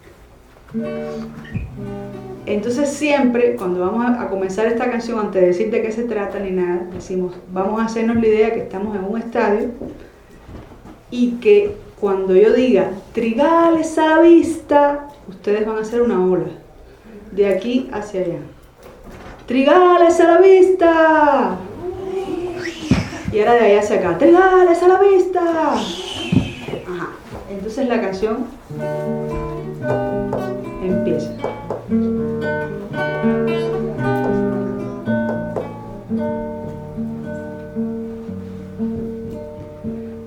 Entonces siempre, cuando vamos a comenzar esta canción, antes de decir de qué se trata ni nada, decimos, vamos a hacernos la idea que estamos en un estadio y que cuando yo diga trigales a la vista, ustedes van a hacer una ola de aquí hacia allá. Trigales a la vista. Y ahora de allá hacia acá, trigales a la vista. Ajá. Entonces la canción empieza.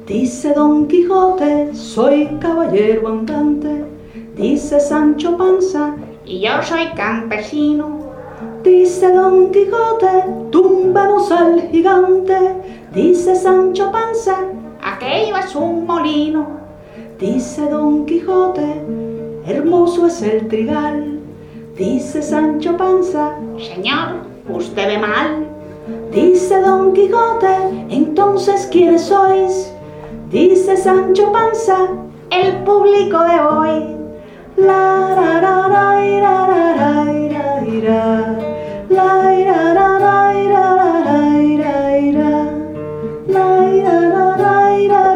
Dice Don Quijote, soy caballero andante. Dice Sancho Panza, y yo soy campesino. Dice Don Quijote, tumbemos al gigante. Dice Sancho Panza, aquello es un molino. Dice Don Quijote, hermoso es el trigal. Dice Sancho Panza, señor, usted ve mal. Dice Don Quijote, entonces ¿quiénes sois? Dice Sancho Panza, el público de hoy. La ra ra ra ra ra ra ra la ra ra ra ra ra la ra ra ra ra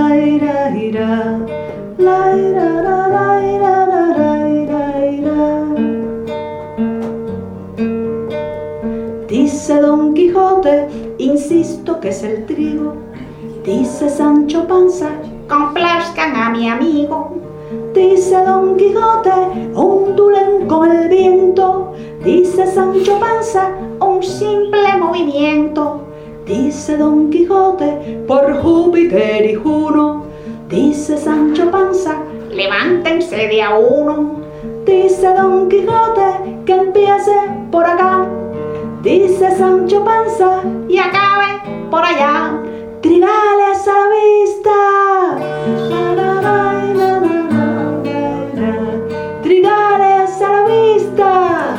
la ra ra ra. Dice Don Quijote, insisto que es el trigo. Dice Sancho Panza, complazcan a mi amigo. Dice Don Quijote, ondulen con el viento. Dice Sancho Panza, un simple movimiento. Dice Don Quijote, por Júpiter y Juno. Dice Sancho Panza, levántense de a uno. Dice Don Quijote, que empiece por acá. Dice Sancho Panza, y acabe por allá. Trigales a la vista. Trigales a la vista.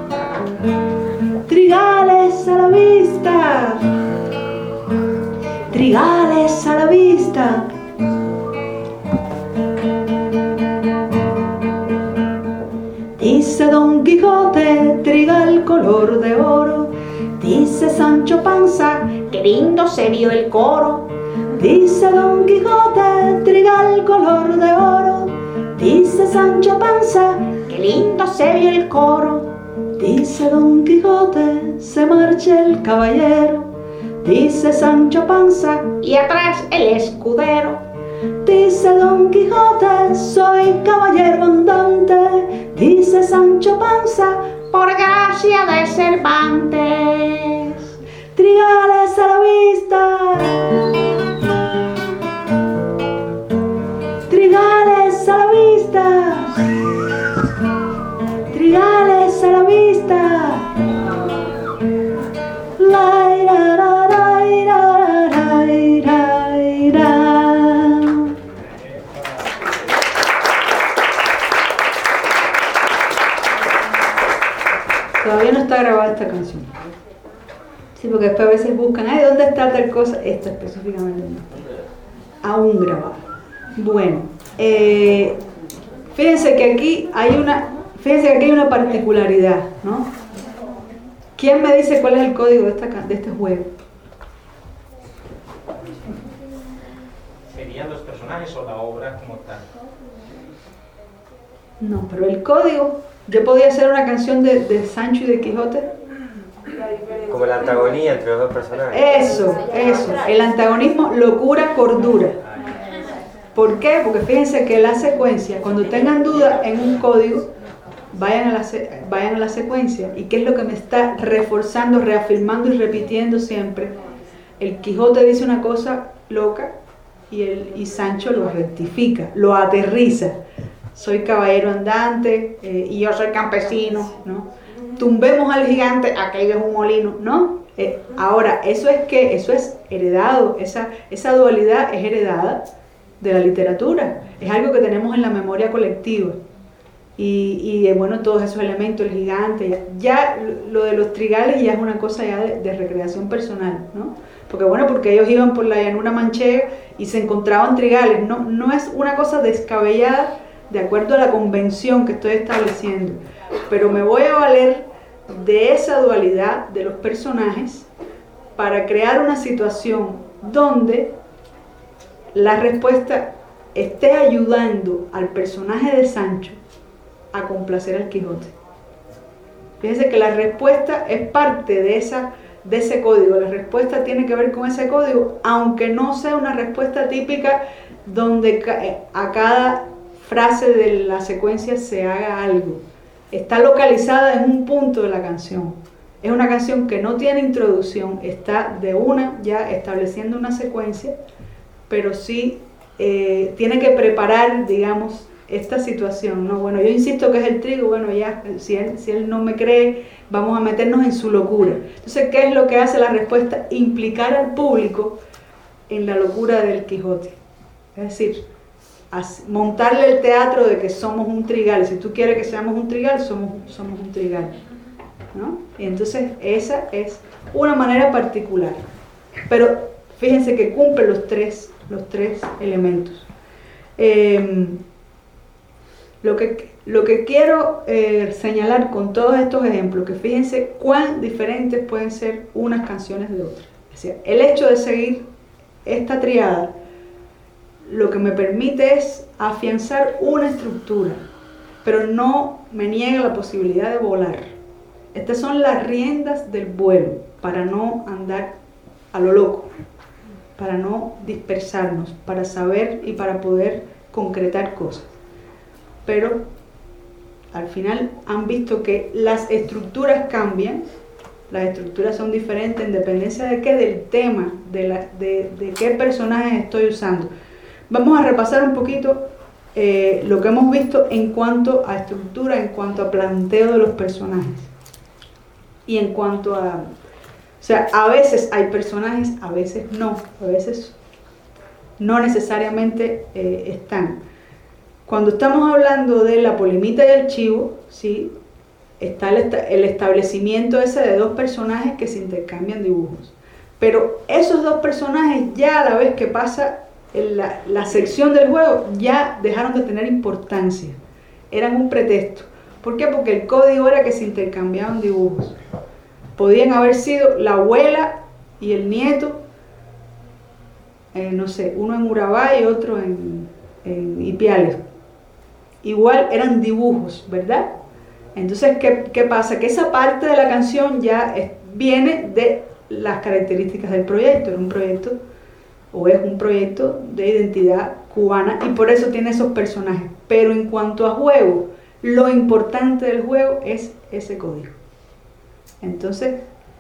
Trigales a la vista. Trigales a la vista. Dice Don Quijote, trigal color de oro. Dice Sancho Panza, qué lindo se vio el coro. Dice Don Quijote, trigal color de oro. Dice Sancho Panza, qué lindo se vio el coro. Dice Don Quijote, se marcha el caballero. Dice Sancho Panza, y atrás el escudero. Dice Don Quijote, soy caballero andante. Dice Sancho Panza, por gracia de Cervantes. Trigales a la vista. Trigales a la vista. Trigales a la vista. La ira ra ra ira ra ira ira. Todavía no está grabada esta canción. Sí, porque después a veces buscan, ay, ¿dónde está tal cosa? Esta específicamente no está aún grabada. Bueno, fíjense que aquí hay una particularidad, ¿no? ¿Quién me dice cuál es el código de este juego? ¿Serían los personajes o la obra como tal? No, pero el código, yo podía hacer una canción de Sancho y de Quijote. Como la antagonía entre los dos personajes. Eso, el antagonismo, locura, cordura. ¿Por qué? Porque fíjense que la secuencia, cuando tengan duda en un código, vayan a la secuencia. ¿Y qué es lo que me está reforzando, reafirmando y repitiendo siempre? El Quijote dice una cosa loca y Sancho lo rectifica, lo aterriza. Soy caballero andante y yo soy campesino, ¿no? Tumbemos al gigante, aquello es un molino, ¿no? Ahora, eso es heredado, esa dualidad es heredada de la literatura, es algo que tenemos en la memoria colectiva. Y bueno, todos esos elementos, el gigante, ya lo de los trigales ya es una cosa ya de recreación personal, ¿no? Porque ellos iban por la llanura manchega y se encontraban trigales, no es una cosa descabellada de acuerdo a la convención que estoy estableciendo, pero me voy a valer de esa dualidad de los personajes para crear una situación donde la respuesta esté ayudando al personaje de Sancho a complacer al Quijote. Fíjense que la respuesta es parte de ese código, la respuesta tiene que ver con ese código, aunque no sea una respuesta típica donde a cada frase de la secuencia se haga algo. Está localizada en un punto de la canción. Es una canción que no tiene introducción, está de una ya estableciendo una secuencia pero sí tiene que preparar, digamos, esta situación, ¿no? Bueno, yo insisto que es el trigo, bueno, ya, si él no me cree, vamos a meternos en su locura. Entonces, ¿qué es lo que hace la respuesta? Implicar al público en la locura del Quijote. Es decir, montarle el teatro de que somos un trigal. Y si tú quieres que seamos un trigal, somos un trigal, ¿no? Y entonces esa es una manera particular. Pero fíjense que cumple los tres elementos. Lo que quiero señalar con todos estos ejemplos, que fíjense cuán diferentes pueden ser unas canciones de otras. O sea, el hecho de seguir esta triada lo que me permite es afianzar una estructura, pero no me niega la posibilidad de volar. Estas son las riendas del vuelo, para no andar a lo loco, para no dispersarnos, para saber y para poder concretar cosas. Pero al final han visto que las estructuras cambian, las estructuras son diferentes en dependencia de qué, del tema, de qué personajes estoy usando. Vamos a repasar un poquito lo que hemos visto en cuanto a estructura, en cuanto a planteo de los personajes y en cuanto a... O sea, a veces hay personajes, a veces no necesariamente están. Cuando estamos hablando de la polemita y el chivo, ¿sí?, está el establecimiento ese de dos personajes que se intercambian dibujos. Pero esos dos personajes, ya a la vez que pasa la sección del juego, ya dejaron de tener importancia. Eran un pretexto. ¿Por qué? Porque el código era que se intercambiaban dibujos. Podían haber sido la abuela y el nieto, no sé, uno en Urabá y otro en Ipiales. Igual eran dibujos, ¿verdad? Entonces, ¿qué pasa? Que esa parte de la canción ya viene de las características del proyecto. Era un proyecto, o es un proyecto de identidad cubana, y por eso tiene esos personajes. Pero en cuanto a juego, lo importante del juego es ese código. Entonces,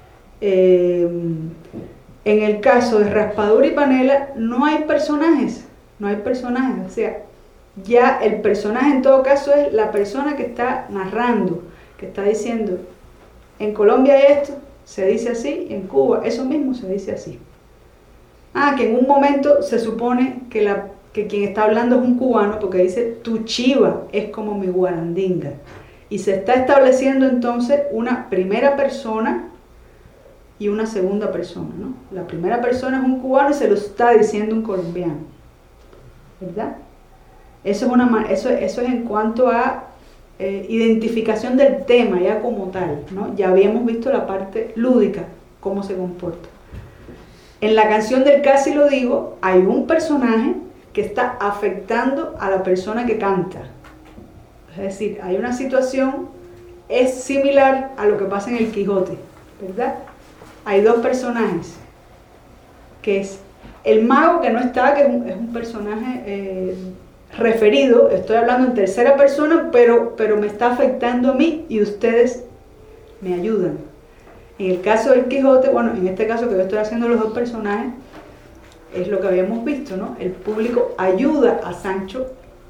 en el caso de Raspadura y Panela, no hay personajes, o sea, ya el personaje en todo caso es la persona que está narrando, que está diciendo, en Colombia esto se dice así, en Cuba eso mismo se dice así. Que en un momento se supone que quien está hablando es un cubano, porque dice, tu chiva es como mi guarandinga. Y se está estableciendo entonces una primera persona y una segunda persona, ¿no? La primera persona es un cubano y se lo está diciendo un colombiano, ¿verdad? Eso es en cuanto a identificación del tema ya como tal, ¿no? Ya habíamos visto la parte lúdica, cómo se comporta. En la canción del Casi lo digo, hay un personaje que está afectando a la persona que canta. Es decir, hay una situación, es similar a lo que pasa en el Quijote, ¿verdad? Hay dos personajes, que es el mago que no está, que es un personaje referido, estoy hablando en tercera persona, pero me está afectando a mí y ustedes me ayudan. En el caso del Quijote, bueno, en este caso que yo estoy haciendo los dos personajes, es lo que habíamos visto, ¿no? El público ayuda a Sancho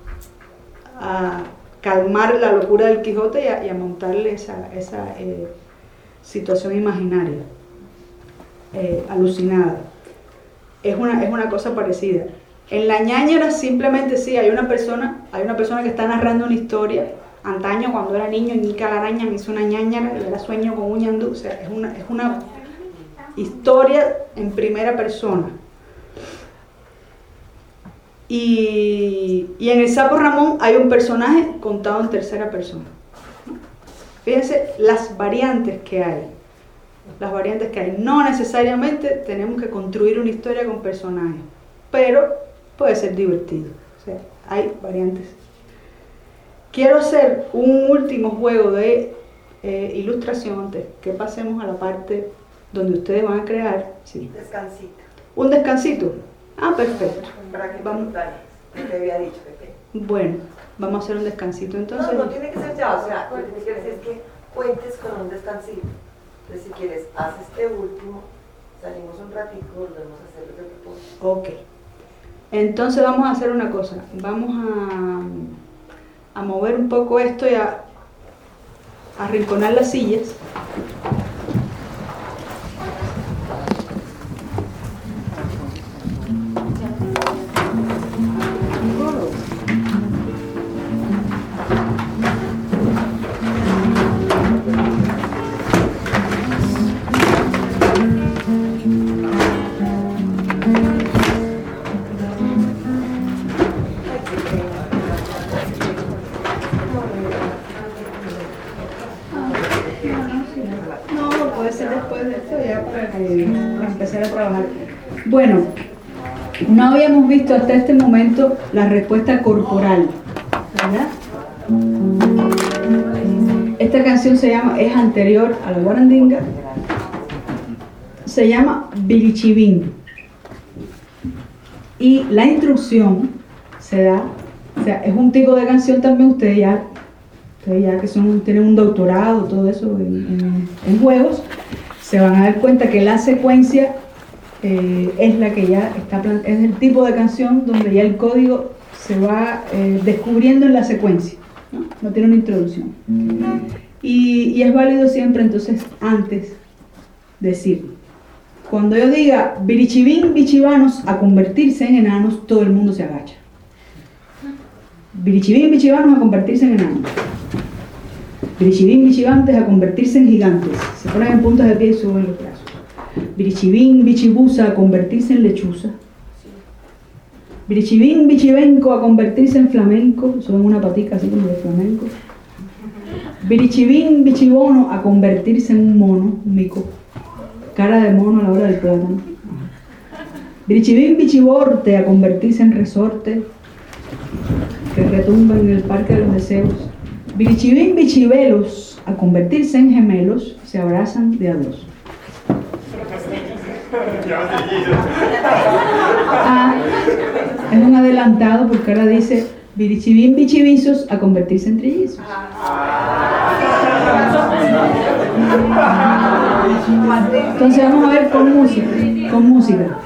a calmar la locura del Quijote y a montarle esa situación imaginaria, alucinada. Es una cosa parecida. En la ñañara simplemente sí, hay una persona que está narrando una historia. Antaño, cuando era niño, Ñica la araña me hizo una ñañara y era sueño con un ñandú. O sea, es una historia en primera persona. Y en el Sapo Ramón hay un personaje contado en tercera persona. Fíjense las variantes que hay. No necesariamente tenemos que construir una historia con personajes, pero puede ser divertido. O sea, hay variantes. Quiero hacer un último juego de ilustración antes que pasemos a la parte donde ustedes van a crear. Sí. Descansito. ¿Un descansito? Perfecto. Para que vamos a lo que había dicho, Pepe. Bueno, vamos a hacer un descansito entonces. No tiene que ser ya, o sea, lo que quieres es que cuentes con un descansito. Entonces, si quieres, haz este último, salimos un ratito, volvemos a hacer lo que te pongo. Ok. Entonces vamos a hacer una cosa, vamos a mover un poco esto y a arrinconar las sillas. Para empezar a trabajar. Bueno, no habíamos visto hasta este momento la respuesta corporal, ¿verdad? Esta canción es anterior a la guarandinga, se llama Birichibín, y la instrucción se da, o sea, es un tipo de canción también, ustedes ya que tienen un doctorado, todo eso en juegos, se van a dar cuenta que la secuencia es la que ya está, es el tipo de canción donde ya el código se va descubriendo en la secuencia, no tiene una introducción. Y es válido siempre entonces antes decir, cuando yo diga Birichibín, bichivanos, a convertirse en enanos, todo el mundo se agacha. Birichibín, bichivanos, a convertirse en enanos. Birichibín, bichivantes, a convertirse en gigantes. Se ponen en puntas de pie y suben los brazos. Birichibín, bichibusa, a convertirse en lechuza. Birichibín, bichivenco, a convertirse en flamenco. Suben una patica así como de flamenco. Birichibín, bichibono, a convertirse en un mono, un mico. Cara de mono a la hora del plátano. Birichibín, bichiborte, a convertirse en resorte que retumba en el parque de los deseos. Birichibín, bichivelos, a convertirse en gemelos, se abrazan de a dos. Es un adelantado porque ahora dice Birichibín, bichivizos, a convertirse en trillizos. Entonces vamos a ver con música.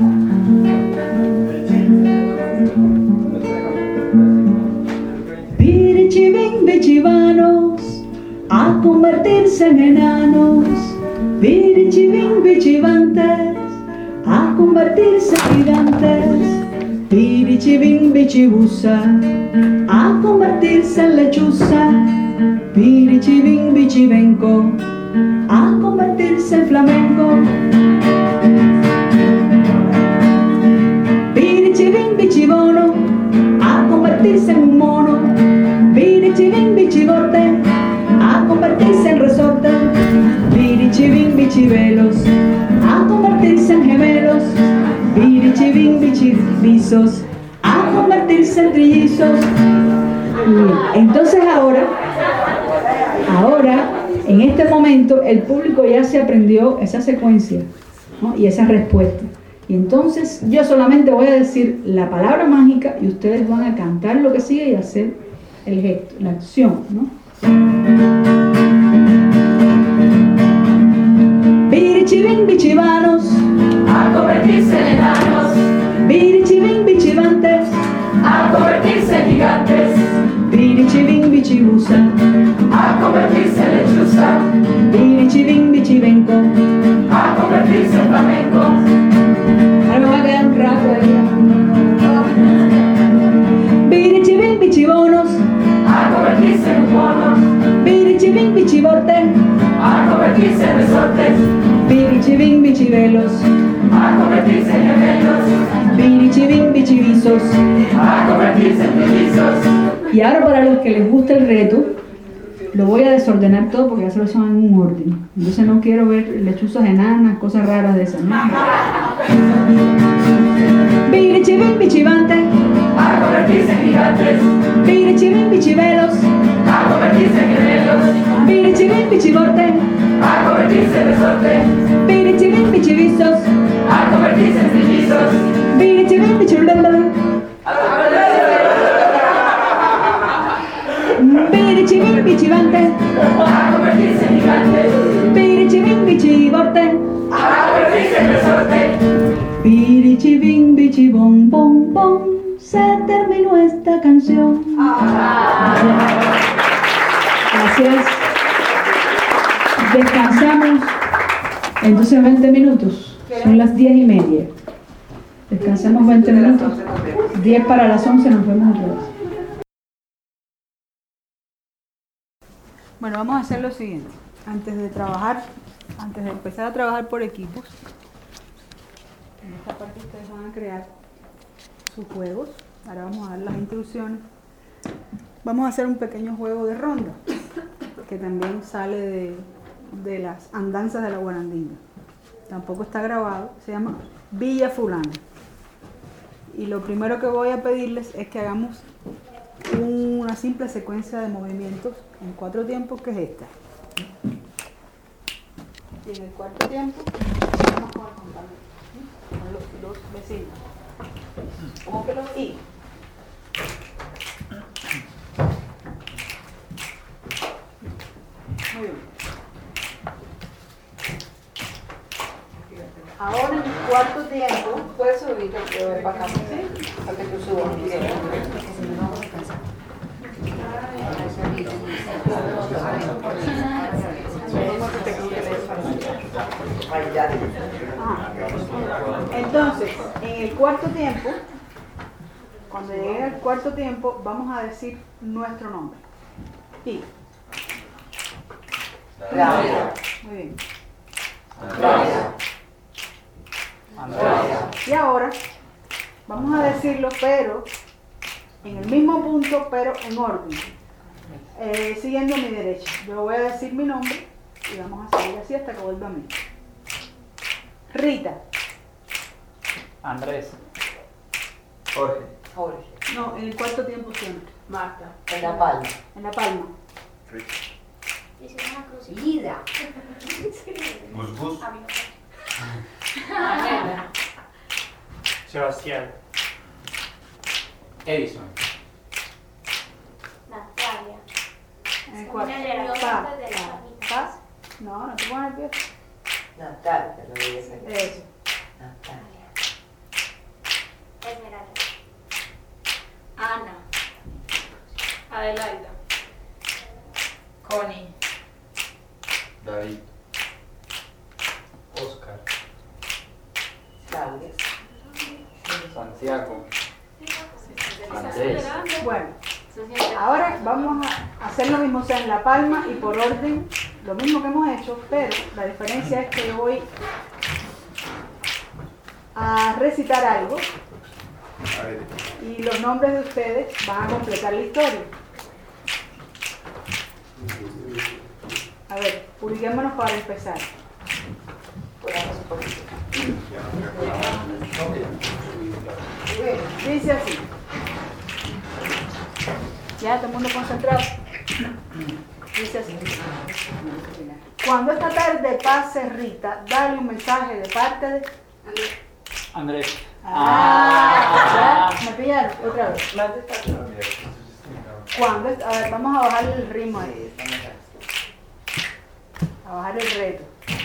Birichibín, bichivanos, a convertirse en enanos. Birichibín, bichivantes, a convertirse en gigantes. Birichibín, bichibusa, a convertirse en lechuza. Birichibín, bichivenco, a convertirse en flamenco. Birichibín, bichibono, a convertirse en un mono. Birichibín, bichibote, a convertirse en resorte. Birichibín, bichivelos, a convertirse en gemelos. Birichibín, bichivizos, a convertirse en trillizos. Entonces ahora, en este momento, el público ya se aprendió esa secuencia, ¿no? Y esa respuesta. Y entonces yo solamente voy a decir la palabra mágica y ustedes van a cantar lo que sigue y hacer el gesto, la acción, ¿no? Birichibín, bichivanos, a convertirse en enanos. Birichibín, bichivantes, a convertirse en gigantes. Birichibín, bichibusa, a convertirse en lechuza. Birichibín, bichivenco, a convertirse en flamenco. Ahora me va a quedar un rato ahí. Birichibín, bichibonos, a convertirse en un mono. Birichibín, bichiborte, a convertirse en resortes. Birichibín, bichivelos, a convertirse en gemelos. Birichibín, bichivizos, a convertirse en trillizos. Y ahora para los que les gusta el reto, lo voy a desordenar todo porque ya se lo son en un orden. Entonces no quiero ver lechuzas enanas, cosas raras de esas, ¿no? Birichibín, bichivante, a convertirse en gigantes. Birichibín, bichivelos, a convertirse en gemelos. Birichibín, bichiborte, a convertirse en resorte. Birichibín, bichivizos, a convertirse en trillizos. Birichibín, bichirulala, Birichibín, bichivante, a convertirse en gigantes. Birichibín, bichiborte, a convertirse en resorte. Birichibín, bichibom, bom, bom. se terminó esta canción. Gracias. Descansamos entonces 20 minutos. Son las 10:30. Descansamos 20 minutos. 10 para las 11 nos vemos otra vez. Bueno, vamos a hacer lo siguiente. Antes de empezar a trabajar por equipos, en esta parte ustedes van a crear sus juegos. Ahora vamos a dar las instrucciones. Vamos a hacer un pequeño juego de ronda, que también sale de las andanzas de la guarandina. Tampoco está grabado, se llama Villa Fulana. Y lo primero que voy a pedirles es que hagamos una simple secuencia de movimientos en 4 tiempos, que es esta. Y en el cuarto tiempo vamos con el compañero, con los vecinos. ¿Cómo que los I? Muy bien. Ahora en el cuarto tiempo, Puedes subir el para acá, ¿sí? Para que tú subas. Entonces, en el cuarto tiempo, cuando llegue al cuarto tiempo, vamos a decir nuestro nombre. I. Claudia. Muy bien. Claudia. Y ahora vamos a decirlo, pero en el mismo punto, pero en orden. Siguiendo a mi derecha. Yo voy a decir mi nombre y vamos a seguir así hasta que vuelva a mí. Rita. Andrés. Jorge. No, en el cuarto tiempo siempre. Marta. En La Palma. En La Palma. Lida. Gus. Sebastián. Edison. Natalia. En el cuarto. Pa. No, no te pongas nervioso. Natalia, lo voy a hacer. Eso. Natalia. Esmeralda. Ana. Adelaida. Connie. David. Oscar. Claudia. Santiago. Andrés. Bueno, ahora vamos a hacer lo mismo, o sea, en La Palma y por orden, lo mismo que hemos hecho, pero la diferencia es que yo voy a recitar algo y los nombres de ustedes van a completar la historia. A ver, ubiquémonos para empezar. Dice así. Ya, todo el mundo concentrado. Dice así. Cuando esta tarde pase Rita, dale un mensaje de parte de Andrés. ¿Ya? ¿Me pillaron? Otra vez. Cuando a ver, vamos a bajar el ritmo ahí. A bajar el reto.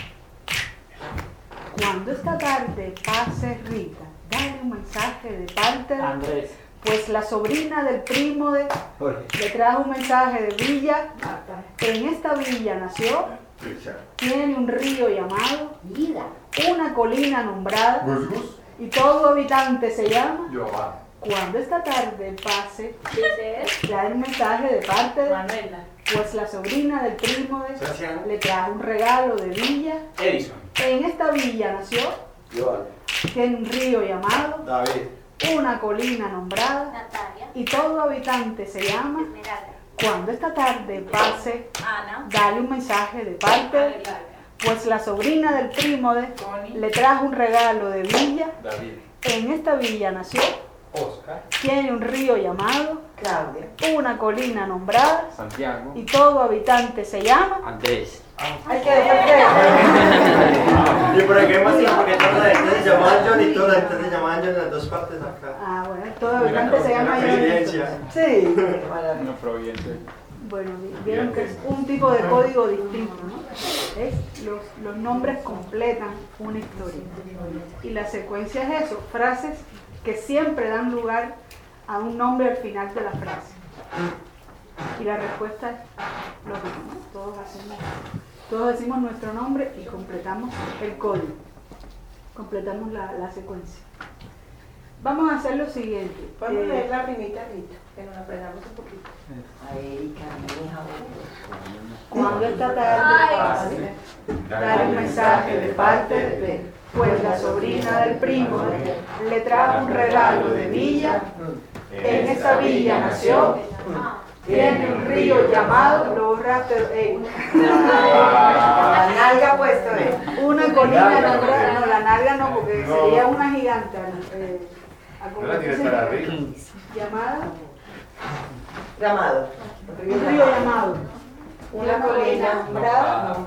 Cuando esta tarde pase Rita, dale un mensaje de parte de Andrés. Pues la sobrina del primo de Jorge. le trajo un mensaje de Villa. En esta villa nació, tiene un río llamado Vida, una colina nombrada Gus. y todo habitante se llama. Giovanni. Cuando esta tarde pase, Dice le da un mensaje de parte de Manuela. pues la sobrina del primo de Sebastián. le trajo un regalo de Villa. Edison. En esta villa nació, Giovanni. tiene un río llamado, David. una colina nombrada Natalia. y todo habitante se llama. Esmeralda. Cuando esta tarde pase, Ana. dale un mensaje de parte, Adelaida. pues la sobrina del primo de Connie. le trajo un regalo de Villa. David. En esta villa nació, Oscar. tiene un río llamado, Claudia. una colina nombrada Santiago. y todo habitante se llama. Andrés. Hay que defender. Y por aquí hemos dicho porque toda la gente se llama John y toda la gente se llama John en las dos partes acá. Ah, bueno, todo habitante se llama. Una coincidencia. Sí. No proviente. Bueno, vieron que es un tipo de código distinto, ¿no? Los nombres completan una historia. Y la secuencia es eso, frases que siempre dan lugar a un nombre al final de la frase. Y la respuesta es lógica, ¿no? Todos decimos nuestro nombre y completamos el código. Completamos la secuencia. Vamos a hacer lo siguiente. Podemos leer la primita Rita, que nos aprendamos un poquito. A Erika, mi hija. Cuando esta tarde pase, dar un mensaje de parte de Pedro, pues la sobrina del primo le trajo un regalo de villa. En esa villa nació, tiene un río llamado, lo borraste, la nalga puesto, una colina nombrada, no, la nalga no, porque sería una gigante. No la tienes para arriba. Llamado. Un río llamado. Una colina nombrada.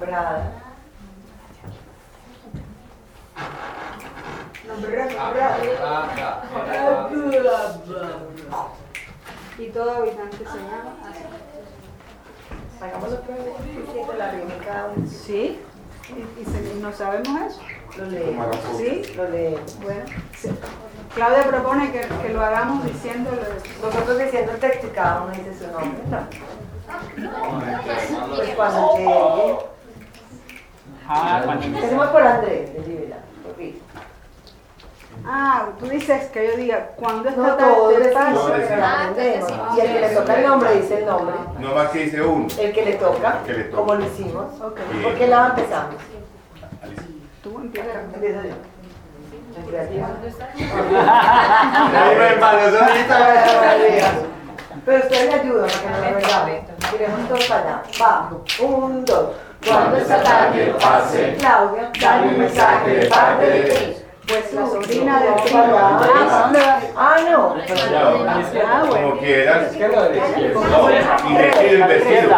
Y todo habitante se llama así. Hagamos otra vez la rima cada uno. Sí. ¿Y no sabemos eso? Lo leemos. ¿Sí? Lo leemos. Bueno, sí. Claudia propone que lo hagamos diciendo nosotros diciendo el texto y cada uno dice su nombre. No. Pues cuando llegue. Tenemos por Andrés, de Libera. Tú dices que yo diga cuando esta tarde pase. Y el que le toca el nombre dice el nombre. No más que dice uno. El que le toca, como lo hicimos. Okay. ¿Por qué lado empezamos? Tú empiezas. Empiezo yo. Pero ustedes me ayudan para que no me vengamos. Iremos todos para allá. Vamos. 1, 2. Cuando esta tarde pase, Claudia, dale un mensaje de parte de ti. Pues la sobrina del primo. No. Como quieras. Y le el vestido.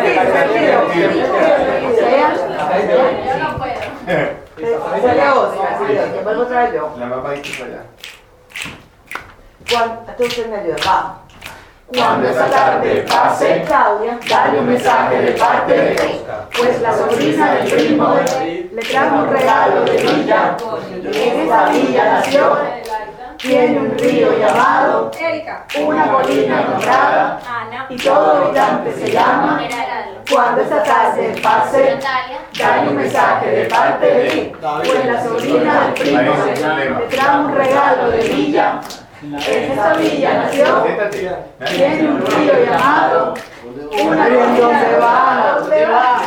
Yo no puedo. Sale Oscar, que vuelvo otra vez yo. La mamá dice para allá. Entonces me ayuda. Va. Cuando esta tarde pase, Claudia, dale un mensaje de parte de ti. Pues la sobrina del primo le trajo un regalo de villa. En esa villa nació, tiene un río llamado, una colina nombrada, y todo habitante se llama. Cuando esta tarde pase, dale un mensaje de parte de ti. Pues la sobrina del primo le trajo un regalo de villa. En esa villa nació, tiene un río llamado, una colina nombrada. ¿Dónde va?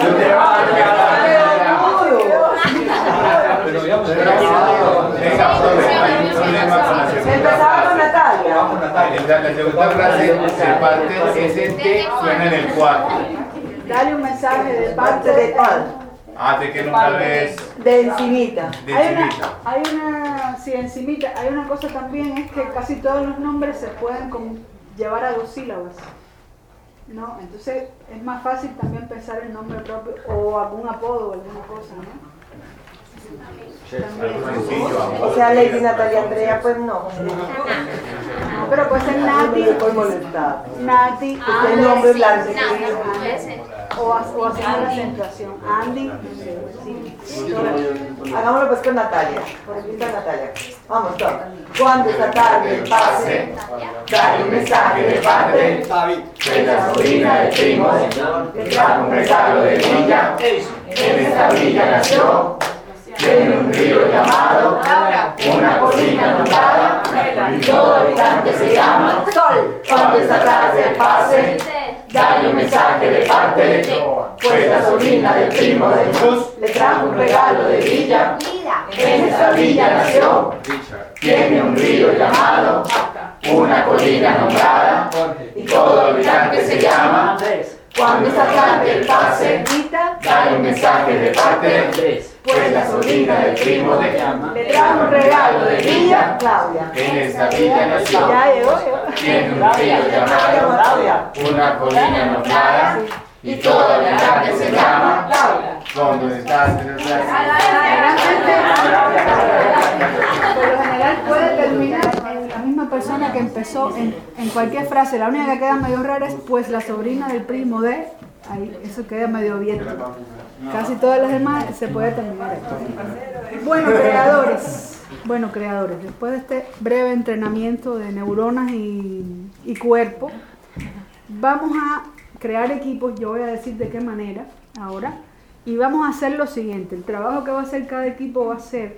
Empezaba con Natalia. La segunda frase se parte es el que suena en el 4. Dale un mensaje de parte de tal. De que nunca ves. De encimita. Hay una cosa también, es que casi todos los nombres se pueden llevar a 2 sílabas. ¿No? Entonces es más fácil también pensar el nombre propio o algún apodo o alguna cosa, ¿no? O sea, Lady Natalia Andrea, pues no. No, pero puede ser Nati. Nati, el nombre blanco. O hacer una acentuación. Andy. Hagámoslo pues con Natalia. Por aquí está Natalia. Vamos, todos. Cuando esta tarde pase, dale un mensaje de parte de pues la sobrina del primo le trajo un regalo de villa. En esta villa nació, tiene un río llamado, una colina nombrada, y todo habitante se llama Sol. Cuando esta tarde pase, dale un mensaje de parte de ti, pues la sobrina del primo de Jesús le trajo un regalo de villa. En esta villa nació, tiene un río llamado, una colina nombrada, y todo habitante se llama. Cuando esta tarde pase, dale un mensaje de parte de ti, pues la sobrina del primo de le trajo un regalo de villa. Claudia. En esta villa nació, tiene un río llamado, una colina nombrada, y todo habitante se llama. Cuando estás en el Por lo general puede terminar en la misma persona que empezó en cualquier frase. La única que queda medio rara es pues la sobrina del primo de. Ahí, eso queda medio abierto. Casi todas las demás se puede terminar. Bueno, creadores. Bueno, creadores, después de este breve entrenamiento de neuronas y cuerpo, vamos a crear equipos. Yo voy a decir de qué manera ahora, y vamos a hacer lo siguiente. El trabajo que va a hacer cada equipo va a ser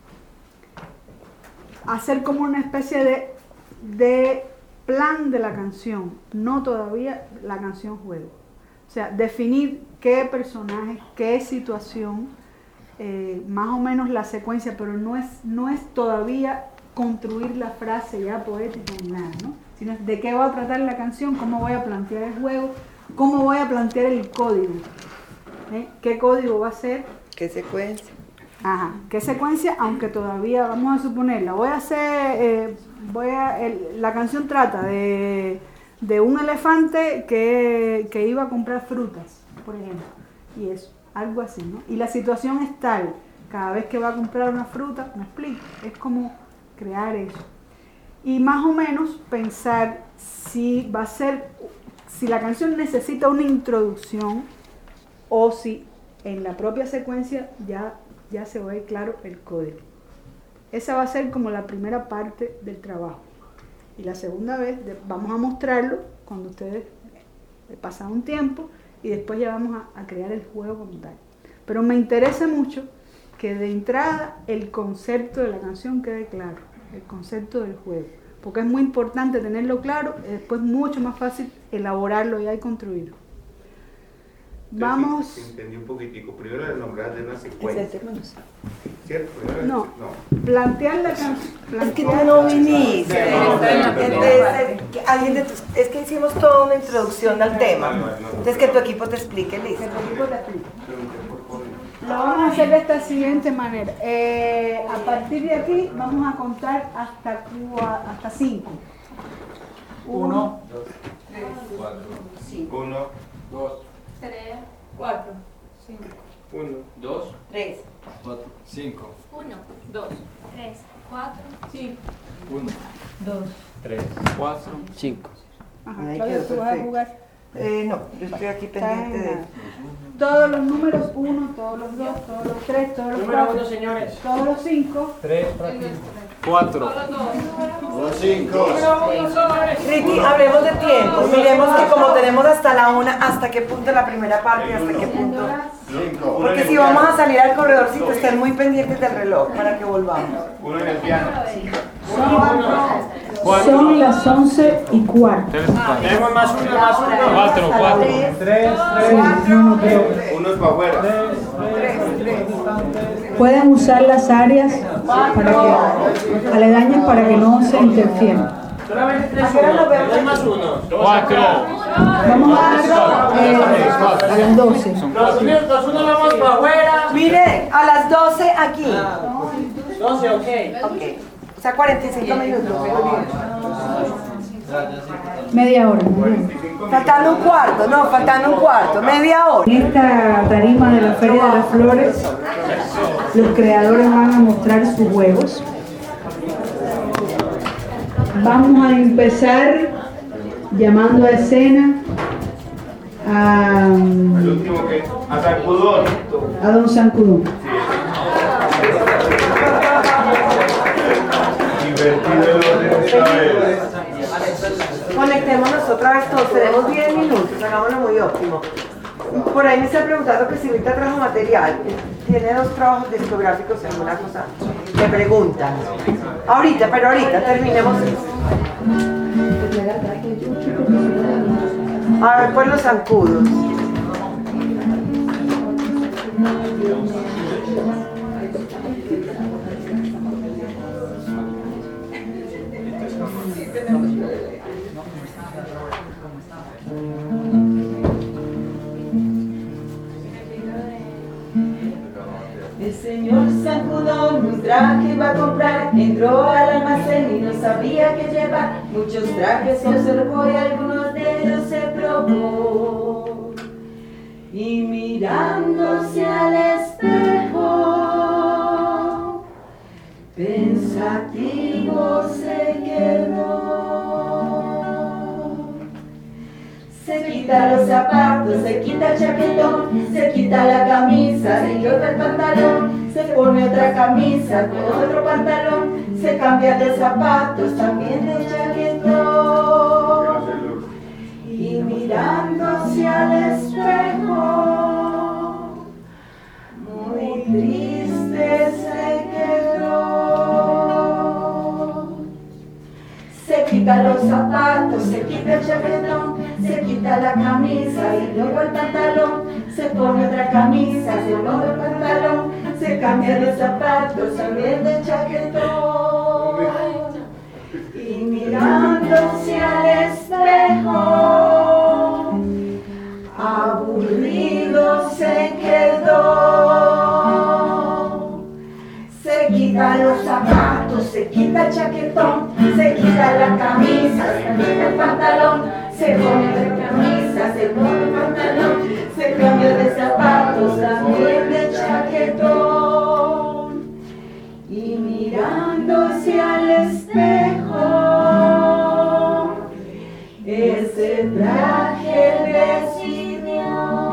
hacer como una especie de plan de la canción, no todavía la canción juego. O sea, definir qué personaje, qué situación, más o menos la secuencia, pero no es todavía construir la frase ya poética ni nada, ¿no? Sino de qué va a tratar la canción, cómo voy a plantear el juego, cómo voy a plantear el código, qué código va a ser. ¿Qué secuencia? Ajá, qué secuencia, aunque todavía vamos a suponerla. Voy a hacer, la canción trata de un elefante que iba a comprar frutas, por ejemplo, y eso, algo así, ¿no? Y la situación es tal, cada vez que va a comprar una fruta, me explico, es como crear eso. Y más o menos pensar si la canción necesita una introducción o si en la propia secuencia ya se ve claro el código. Esa va a ser como la primera parte del trabajo. Y la segunda vez vamos a mostrarlo cuando ustedes pasan un tiempo y después ya vamos a crear el juego como tal. Pero me interesa mucho que de entrada el concepto de la canción quede claro, el concepto del juego. Porque es muy importante tenerlo claro y después mucho más fácil elaborarlo ya y construirlo. Vamos. Entendí un poquitico. Primero el nombrar de una secuencia. ¿Cierto? No. Plantear la canción. Es que tú no viniste. Es que hicimos toda una introducción al tema. Entonces que tu equipo te explique, listo. Lo vamos a hacer de esta siguiente manera. A partir de aquí vamos a contar hasta 5. 1, 2, 3, 4, 5. 1, 2, 3, 4, 5. 1, 2, 3, 4, 5. 1, 2, 3, 4, 5. 1, 2, 3, 4, 5. Ajá, Ahí Claudia, quedó tú vas a perfecto. jugar. No, yo estoy aquí pendiente de... Todos los números 1, todos los 2, todos los 3, todos los 4, señores. todos los 5. 3, 4. 5. Ricky, hablemos de tiempo. Miremos que como tenemos hasta la 1, hasta qué punto la primera parte y hasta qué punto... 5. Porque si vamos a salir al corredorcito, estén muy pendientes del reloj para que volvamos. Uno en el piano. Son las 11:15. Tenemos más 1, más 1. 4, 4. 3, No, pero Uno es para afuera. pueden usar las áreas aledañas para que no se interfieran. Solamente 3 más 1. 4. Vamos a las 12. Los 1 vamos para afuera. Mire, a las 12 aquí. 12, ok. Ok. O sea, 45 minutos. Media hora. Faltando un cuarto, media hora. En esta tarima de la Feria de las Flores, los creadores van a mostrar sus juegos. Vamos a empezar llamando a escena El último que. A Sacudón. a don Sancudón. Invertido el orden esta vez. Conectémonos otra vez todos, tenemos 10 minutos, hagámoslo muy óptimo. Por ahí me están preguntando que si ahorita trajo material, tiene 2 trabajos discográficos y alguna cosa. Me preguntan. Ahorita, terminemos esto. A ver, pues los zancudos. El señor Sacudón un traje iba a comprar, entró al almacén y no sabía qué llevar. Muchos trajes se observó y algunos de ellos se probó. Y mirándose al espejo, pensativo se quedó. Se quita los zapatos, se quita el chaquetón, se quita la camisa, se quita el pantalón, se pone otra camisa con otro pantalón, se cambia de zapatos, también de chaquetón. Y mirándose al espejo, muy triste se quedó. Se quita los zapatos, se quita el chaquetón, se quita la camisa y luego el pantalón, se pone otra camisa, de nuevo el pantalón, se cambia de zapatos, también de chaquetón. Y mirándose al espejo, aburrido se quedó. Se quita los zapatos, se quita el chaquetón, se quita la camisa, se quita el pantalón, se pone otra camisa, se pone el pantalón, se cambia de zapatos, también de chaquetón. Y mirándose al espejo, ese traje decidió.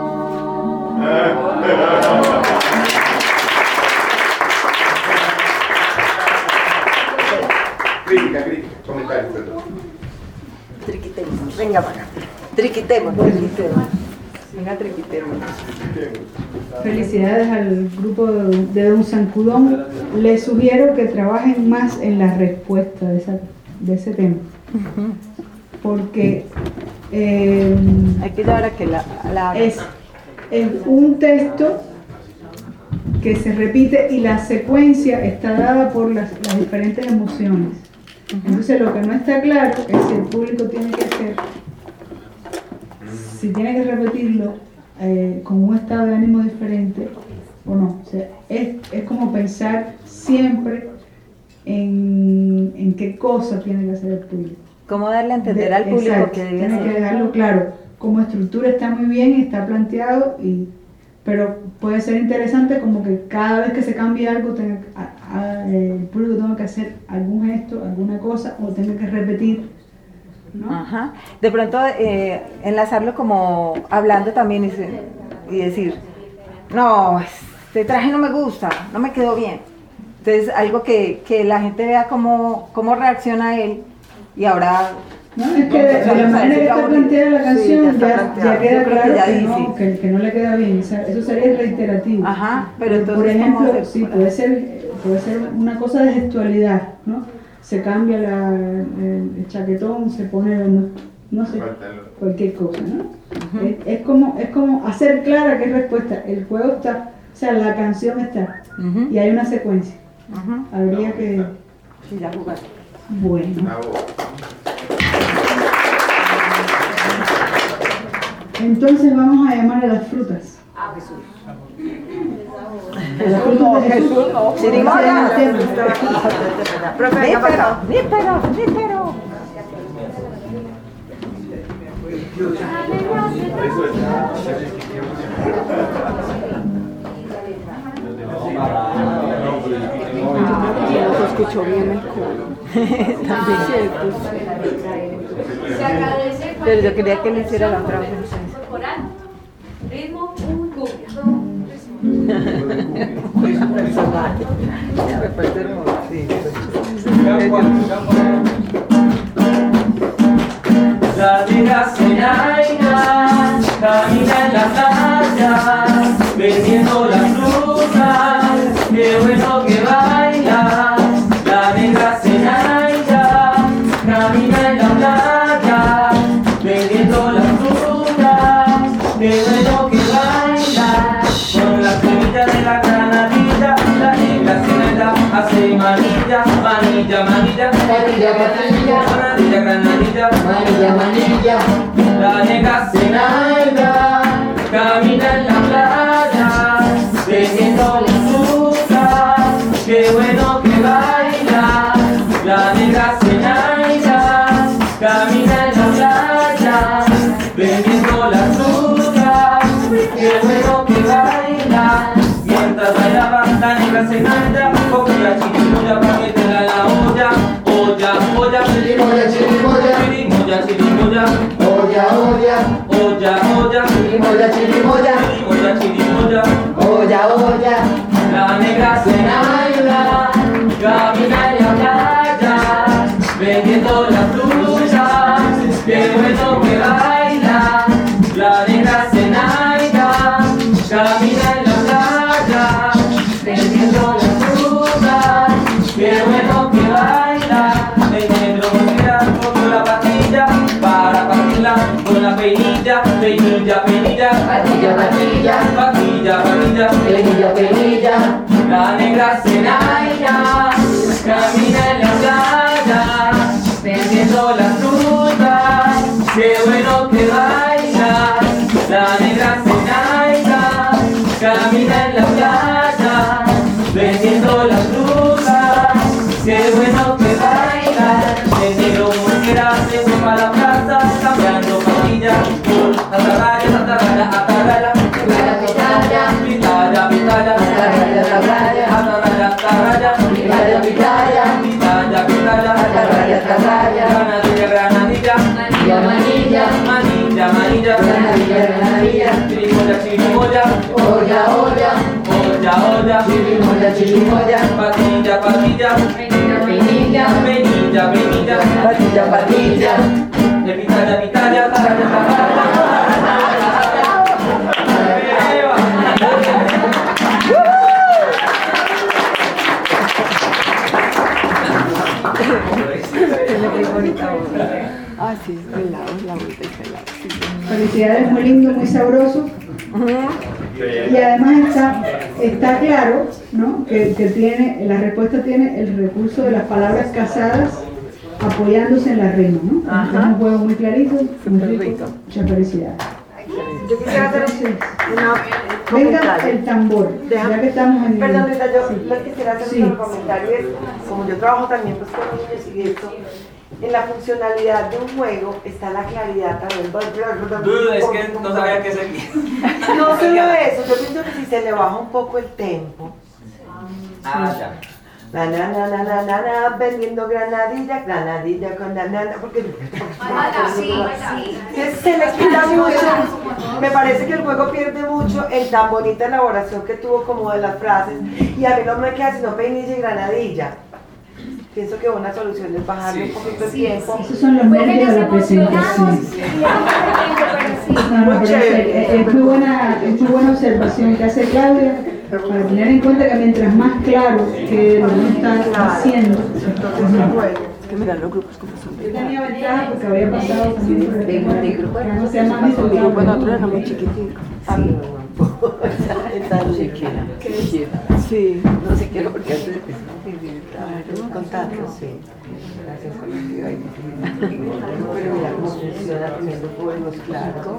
Crítica, comentarios, perdón. Triquitemos, venga para acá. Triquitemos. Venga, triquitemos. Felicidades al grupo de Don Sancudón. Les sugiero que trabajen más en la respuesta de ese tema. Porque hay que llevar a que es un texto que se repite y la secuencia está dada por las diferentes emociones. Entonces lo que no está claro es si el público tiene que hacer, si tiene que repetirlo con un estado de ánimo diferente o no. O sea, es como pensar siempre en qué cosa tiene que hacer el público. ¿Cómo darle a entender al público? Exacto, que debe tiene hacer? que dejarlo claro. Como estructura está muy bien, está planteado, pero puede ser interesante como que cada vez que se cambie algo el público tenga que hacer algún gesto, alguna cosa, o tenga que repetir, ¿no? Ajá. De pronto enlazarlo como hablando también y decir, no, este traje no me gusta, no me quedó bien. Entonces algo que la gente vea cómo reacciona él y ahora... No, es que de la manera que está planteada la canción ya queda claro que no le queda bien. O sea, eso sería reiterativo. Ajá, pero entonces, por ejemplo, sí, puede ser una cosa de gestualidad, ¿no? Se cambia el chaquetón, se pone, no sé, cualquier cosa, ¿no? Es como hacer clara qué respuesta. El juego está, o sea, la canción está, y hay una secuencia. Habría que... Sí, ya jugar. Bueno. Entonces vamos a llamar a las frutas. A Jesús. A las frutas de Jesús. Chirimoya. Níspero. No se escuchó bien el coro. También cierto. Pero yo quería que le hiciera la otra vez. Ritmo, cumbia. Me parece hermoso. Sí. La negra cenaina camina en las playas vendiendo las frutas, qué bueno que baila. La negra cenaina camina en la playa vendiendo las frutas, qué bueno que baila. Con las semillas de la granadilla, la negra cenaina hace manilla, manilla, manilla, manilla, manilla, manilla, granadilla, manilla, manilla. La negra cenaina camina en la playa vendiendo las frutas, qué bueno que baila. La negra cenaina camina en la playa vendiendo las frutas, qué bueno que baila. Mientras bailaba la negra cenaina cogía chirimoya para meterla en la olla. Olla, olla, chirimoya, chirimoya, chirimoya, chirimoya, olla, olla, olla, olla, chirimoya, chirimoya, chirimoya, chirimoya, olla, olla. La negra la pastilla para partirla con la peinilla, peinilla, peinilla, Patilla, patilla, patilla, patilla, peinilla, peinilla. la negra Zenaida camina en la playa vendiendo las frutas, qué bueno que baila. La negra Zenaida camina en la playa vendiendo las frutas, qué bueno que baila. El negro mujer se fue para la plaza cambiando pastillas por atarraya, atarraya, atarraya, Pitaya, pitaya, pitaya, atarraya, atarraya, atarraya, atarraya, pitaya, pitaya, pitaya, pitaya, atarraya, atarraya, granadilla, granadilla, manilla, manilla, manilla, manilla, granadilla, granadilla, chirimoya, chirimoya, olla, olla, olla, olla, chirimoya, chirimoya, patilla, patilla, peinilla, peinilla, penilla, penilla, patilla, patilla. de pitaya, pitaya, atarraya, atarraya. Ah, sí, pelado, la vuelta y pelado. Felicidades, muy lindo, muy sabroso. Y además está claro, ¿no? que tiene, la respuesta tiene el recurso de las palabras casadas apoyándose en la rima, ¿no? Es un juego muy clarito, muy rico. Muchas felicidades. Yo quisiera hacer una Venga el tambor, ya que estamos en Perdón, Rita, yo sí. les quisiera hacer Sí. un comentario. Como yo trabajo también pues, con niños y esto, en la funcionalidad de un juego está la claridad también. Es que no sabía qué seguir. No solo eso, yo pienso que si se le baja un poco el tempo. Ah, ya. Na, na, na, na, na, na, na, vendiendo granadilla, granadilla con la nana, porque se le quita mucho. Me parece que el juego pierde mucho en tan bonita elaboración que tuvo como de las frases, y a mí no me queda sino peinilla y granadilla. Pienso que una solución es bajarle un poquito el tiempo. Esos son los méritos de la presentación. No, pero es muy buena observación que hace Claudia, para tener en cuenta que mientras más claro que lo que uno está haciendo, es mejor. Que mira los grupos como son. Yo tenía ventaja porque había pasado también por el grupo. No sea más disolvido. Bueno, nosotros éramos chiquititos. Está chiquita. Sí, no sé qué, porque antes contacto, sí. Gracias por la vida. Pero mira cómo funciona teniendo juegos claros.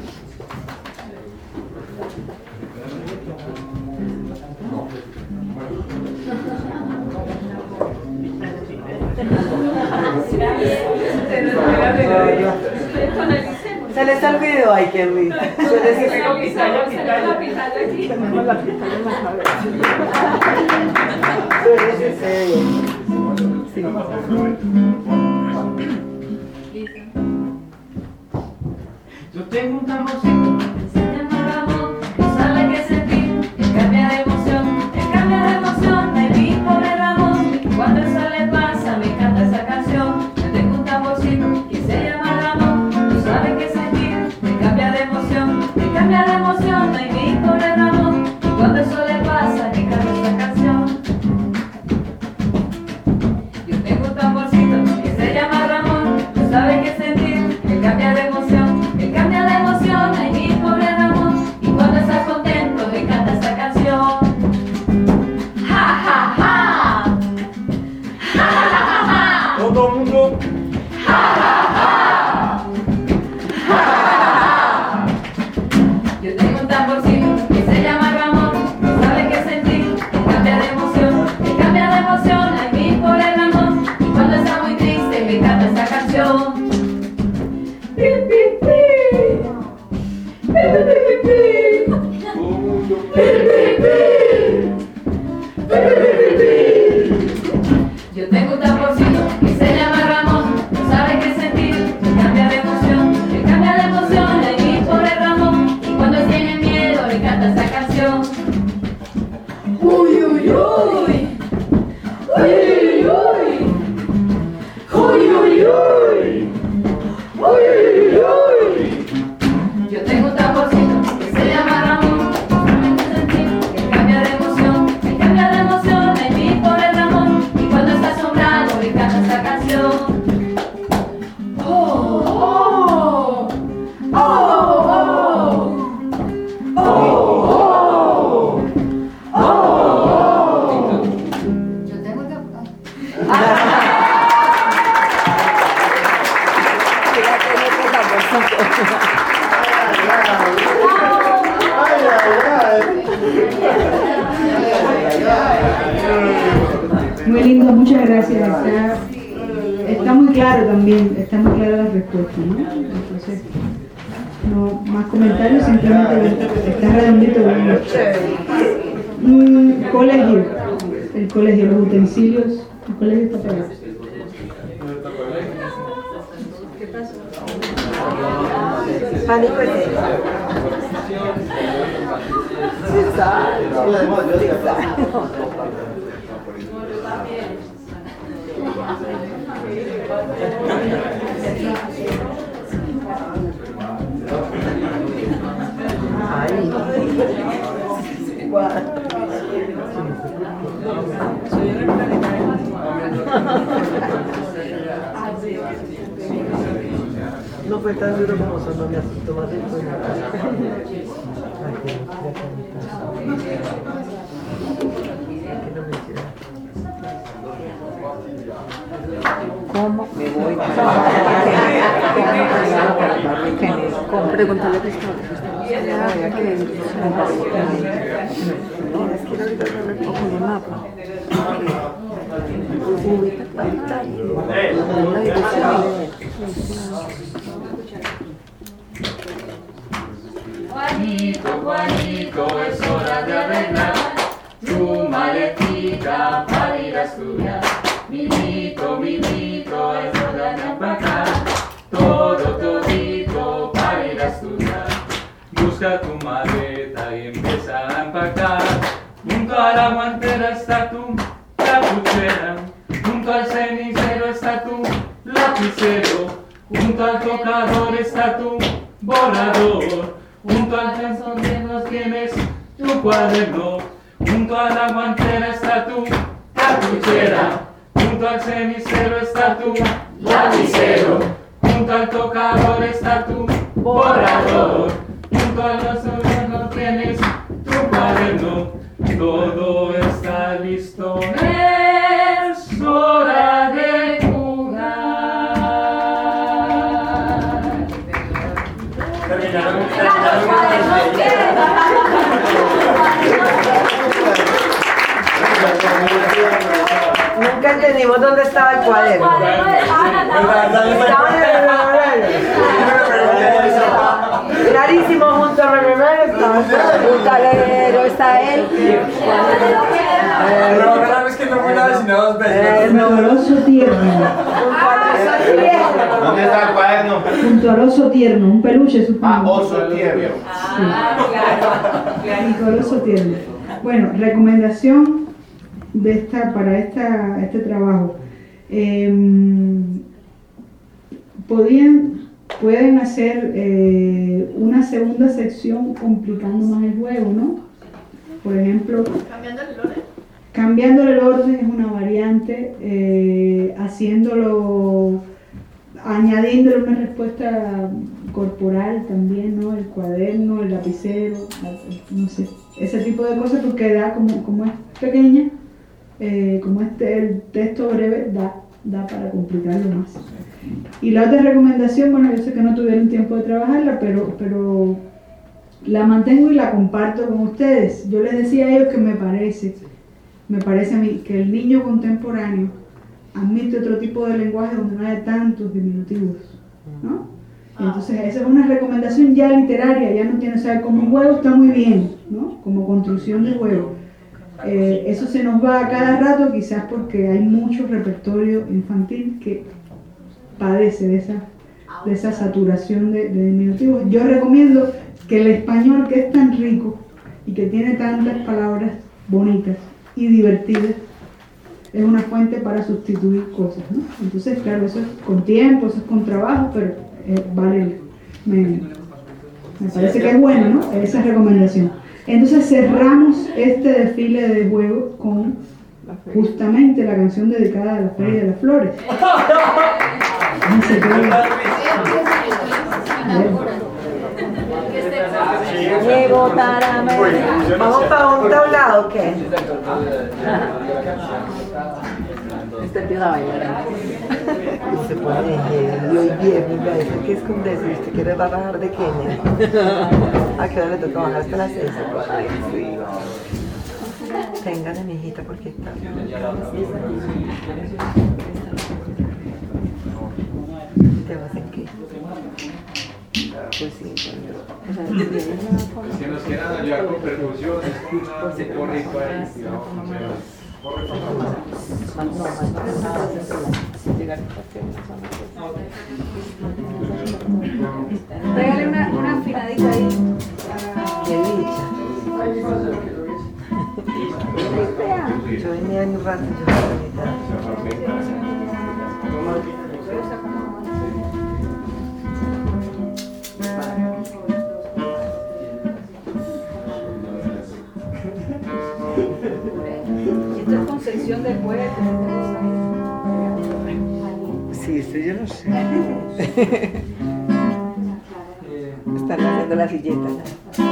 Se les olvidó, ay qué rico. Tenemos la pitaya en la cabeza. Yo tengo un tamborcito. Se llama Ramón, no sabe qué sentir. Él cambia de emoción, de mi pobre Ramón. Cuando eso le pasa, me encanta esa canción. Yo tengo un tamborcito que se llama Ramón, no sabe qué sentir. Él cambia de emoción, de mi pobre Ramón. Y cuando eso le pasa, me encanta esa canción. Yo tengo un tamborcito que se llama Ramón, no sabe qué sentir. Él cambia de emoción. Ay, mi pobre Ramón, y cuando estás contento me encanta esta canción. Ja, ja, ja. Ja, ja, ja, ja. Todo el mundo. Ja, ja, ja. Ja, ja, ja. Yo tengo un tamborcito que se llama Ramón, no sabe qué sentir, él cambia de emoción, ay, mi pobre Ramón, y cuando está muy triste me encanta esta canción. Pi, pi, pi. Yo tengo un tamborcito que se llama Ramón, no sabe qué sentir, me cambia de emoción, ay, mi pobre Ramón, y cuando tiene miedo le canta esta canción. Uy, uy, uy, uy, uy, uy, uy, uy, uy, uy, uy. Yo tengo un tamborcito Muy lindo, muchas gracias. Está muy claro también, está muy clara la respuesta, ¿no? Entonces, no más comentarios, simplemente está redondito. Un colegio, el colegio, los utensilios, el colegio está pegado. ¿Qué pasó? Pánico escénico. No fue tan duro como sonó mi asintomático. ¿Cómo me voy? Pregúntale a Cristóbal. Es que ahorita no le pongo el mapa. Juanito, Juanito, es hora de arreglar tu maletica para ir a estudiar. Minito, minito, es hora de empacar todo todito para ir a estudiar. Busca tu maleta y empieza a empacar. Junto a la guantera está tu capuchera, junto al cenicero está tu lapicero, junto al tocador está tu borrador, junto al tensor tienes tu cuaderno, junto a la guantera está tu capuchera, junto al cenicero está tu lapicero, junto al tocador está tu borrador, junto a los tensor tienes tu cuaderno. Todo está listo, es hora de jugar. Nunca entendimos dónde estaba el cuaderno. Clarísimo, junto al talerero está él. Pero cada vez que no fue nada, sino dos veces. Junto al oso tierno. ¿Dónde está el cuaderno? Junto al oso tierno, un peluche supongo. Ah, oso tierno. Junto al oso tierno. Bueno, recomendación de para este trabajo. Pueden hacer una segunda sección complicando más el juego, ¿no? Por ejemplo, cambiándole el orden es una variante, añadiéndole una respuesta corporal también, ¿no? El cuaderno, el lapicero, no sé, ese tipo de cosas, porque da como es pequeña, como el texto breve da para complicarlo más. Y la otra recomendación, bueno, yo sé que no tuvieron tiempo de trabajarla, pero la mantengo y la comparto con ustedes. Yo les decía a ellos que me parece a mí que el niño contemporáneo admite otro tipo de lenguaje donde no haya tantos diminutivos, ¿no? Entonces esa es una recomendación ya literaria, ya no tiene, o sea, como juego está muy bien, ¿no? Como construcción de juego. Eso se nos va a cada rato, quizás porque hay mucho repertorio infantil que padece de esa saturación de diminutivos. Yo recomiendo que el español, que es tan rico y que tiene tantas palabras bonitas y divertidas, es una fuente para sustituir cosas, ¿no? Entonces, claro, eso es con tiempo, eso es con trabajo, pero vale, me parece que es bueno, ¿no? Esa recomendación. Entonces cerramos este desfile de juegos con justamente la canción dedicada a la Feria de las Flores. ¿Vamos para un tablado o qué? usted empieza a bailar. Y se pone genio y bien, mira, eso que esconderse, si usted quiere bajar de Kenia. ¿A qué hora le toca bajar? Hasta las 6. Ay, sí. Téngale, mi hijita, porque está. ¿Te vas en qué? Pues sí, Si nos quieran ayudar con percusiones, se corre y cuál. Regale una afinadita ahí. Qué dicha. Yo venía en un rato, yo Esto es concesión del pueblo. Sí, esto yo no sé. Están haciendo la silleta ya.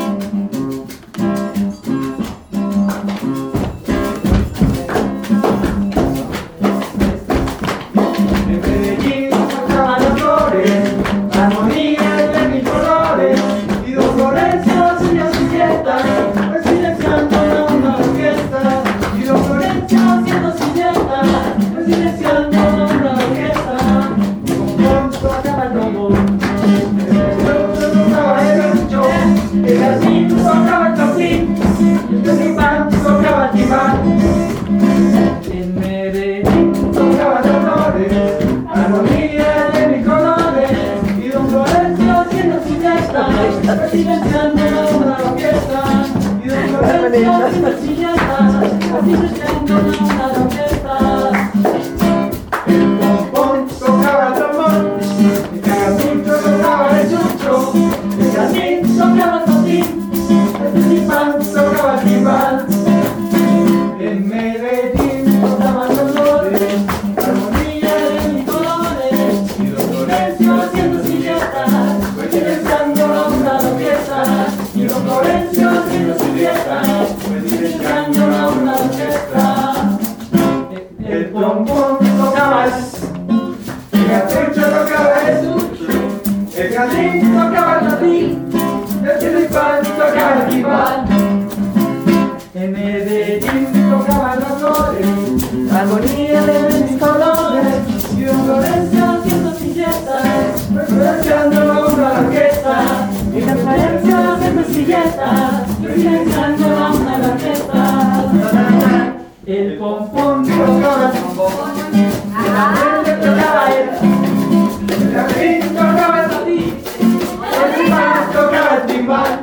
El pompón tocaba el trombón, el arreglo tocaba él, el jardín tocaba el latín, el timbal tocaba el timbal.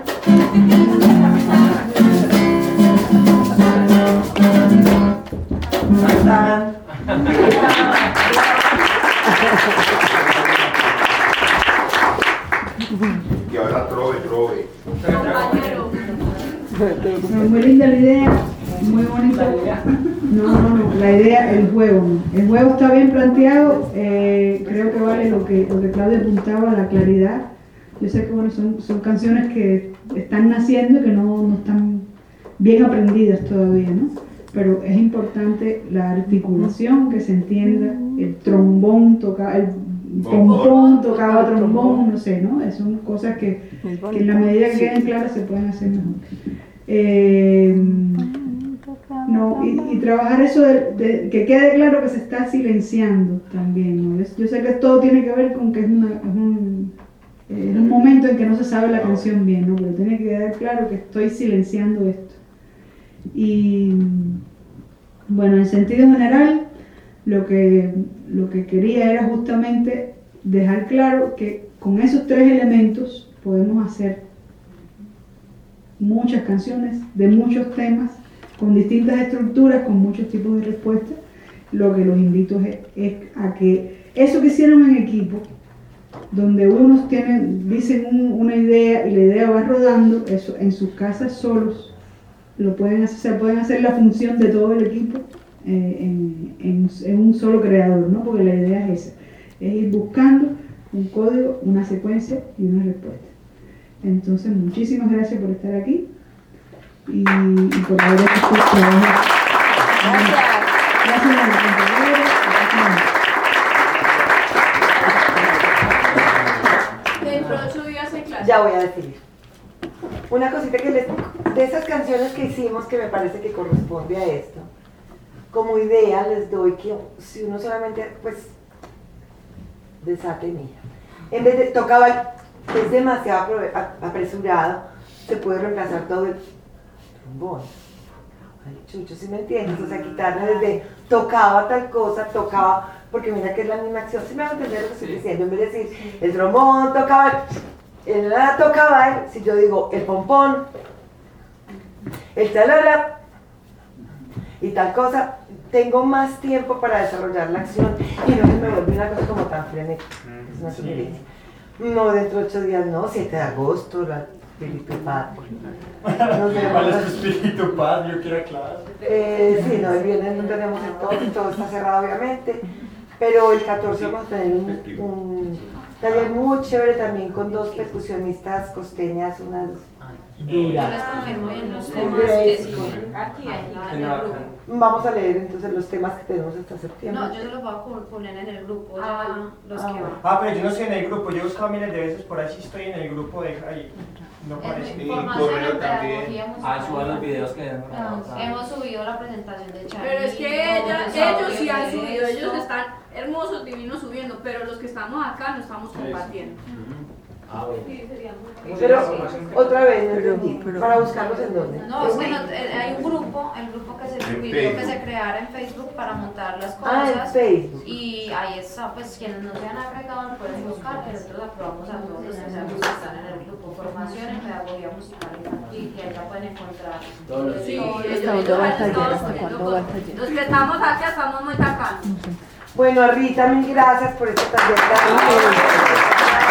Y ahora trove. Muy linda la idea, muy bonita. No, la idea, el juego. El juego está bien planteado, creo que vale lo que Claudia apuntaba, la claridad. Yo sé que bueno, son canciones que están naciendo y que no están bien aprendidas todavía, ¿no? Pero es importante la articulación, que se entienda, el trombón toca, el pompón tocaba trombón, no sé, ¿no? Son cosas que en la medida que queden claras se pueden hacer mejor. No, y trabajar eso de que quede claro que se está silenciando también, ¿no? Yo sé que todo tiene que ver con que es un momento en que no se sabe la canción bien, ¿no? Pero tiene que quedar claro que estoy silenciando esto. Y bueno, en sentido general, lo que quería era justamente dejar claro que con esos tres elementos podemos hacer muchas canciones de muchos temas, con distintas estructuras, con muchos tipos de respuestas. Lo que los invito es a que eso que hicieron en equipo, donde unos dicen una idea y la idea va rodando, eso en sus casas solos lo pueden hacer, pueden hacer la función de todo el equipo en un solo creador, ¿no? Porque la idea es esa, es ir buscando un código, una secuencia y una respuesta. Entonces, muchísimas gracias por estar aquí y por haber hecho este trabajo. Gracias a los compañeros. Ya voy a decir. Una cosita que de esas canciones que hicimos que me parece que corresponde a esto. Como idea les doy que si uno solamente, pues, desate mía. En vez de tocaba, que es demasiado apresurado, se puede reemplazar todo el trombón. Ay, chucho, ¿sí me entiendes? O sea, quitarle desde tocaba tal cosa, tocaba, porque mira que es la misma acción. ¿Sí me van a entender lo que estoy diciendo? En vez de decir, el trombón tocaba, el la tocaba, si yo digo el pompón, el talala y tal cosa, tengo más tiempo para desarrollar la acción y no se me vuelve una cosa como tan frenética. Es una sugerencia. No, dentro de 8 días, no, 7 de agosto, la Espíritu Paz. ¿Cuál es tu Espíritu Paz? Yo quiero aclarar. Sí, no, el viernes no tenemos todo está cerrado obviamente, pero el 14 vamos a tener un taller muy chévere también con 2 percusionistas costeñas, unas duras. Vamos a leer entonces los temas que tenemos hasta septiembre. No, yo se los voy a poner en el grupo, los que van. Pero yo no estoy en el grupo, yo he buscado miles de veces por ahí, sí estoy en el grupo de ahí. No parece. Y correo también. Suban los videos que hemos subido la presentación de Charlie. Pero es que ellos sí han subido, ellos están hermosos, divinos subiendo, pero los que estamos acá no estamos compartiendo. Sí, sería muy bueno. Pero otra vez, para buscarlos en dónde. No, es que hay un grupo, el grupo que se pidió que se creara en Facebook para montar las cosas. En Facebook. Y ahí está, pues quienes no se han agregado pueden buscar, que nosotros aprobamos a todos los que están en el grupo. Formación en pedagogía musical infantil, que ahí la pueden encontrar. Sí, los que estamos acá estamos muy tacanos. Bueno, Rita, mil gracias por este taller tan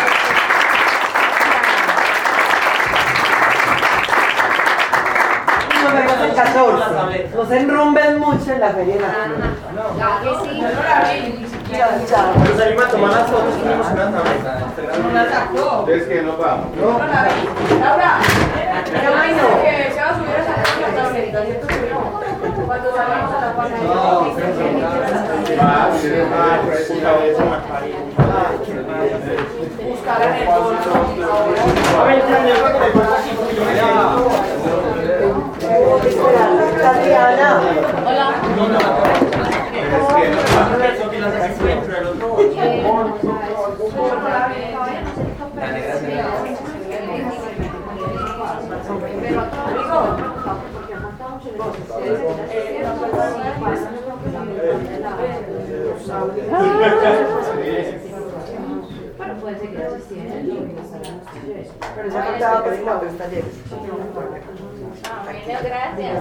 Nos vemos el 14. No se enrumben mucho en la Feria Nacional. Chao. Nos salimos a tomar las fotos, tenemos una tableta. No la sacó. Entonces que nos vamos. No la vi. Laura, que se va a subir a sacar la tableta, ¿cierto que no? Cuando salgamos a la buscar en el Tatiana. Hola. Pero pueden seguir asistiendo. Pero ya contaba por los otros talleres. Gracias.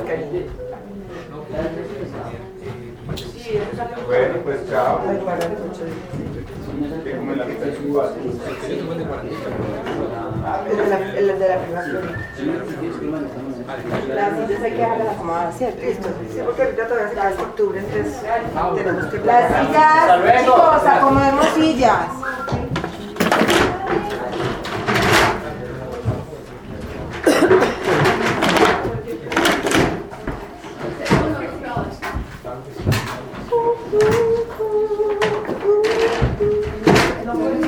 Bueno, pues chao. Que como la mitad de su base. El de la primera florita. Las sillas hay que dejarlas acomodadas, ¿cierto? Listo. Sí, porque ahorita todavía se queda hasta octubre, entonces tenemos que... Las sillas, chicos, acomodemos sillas. No,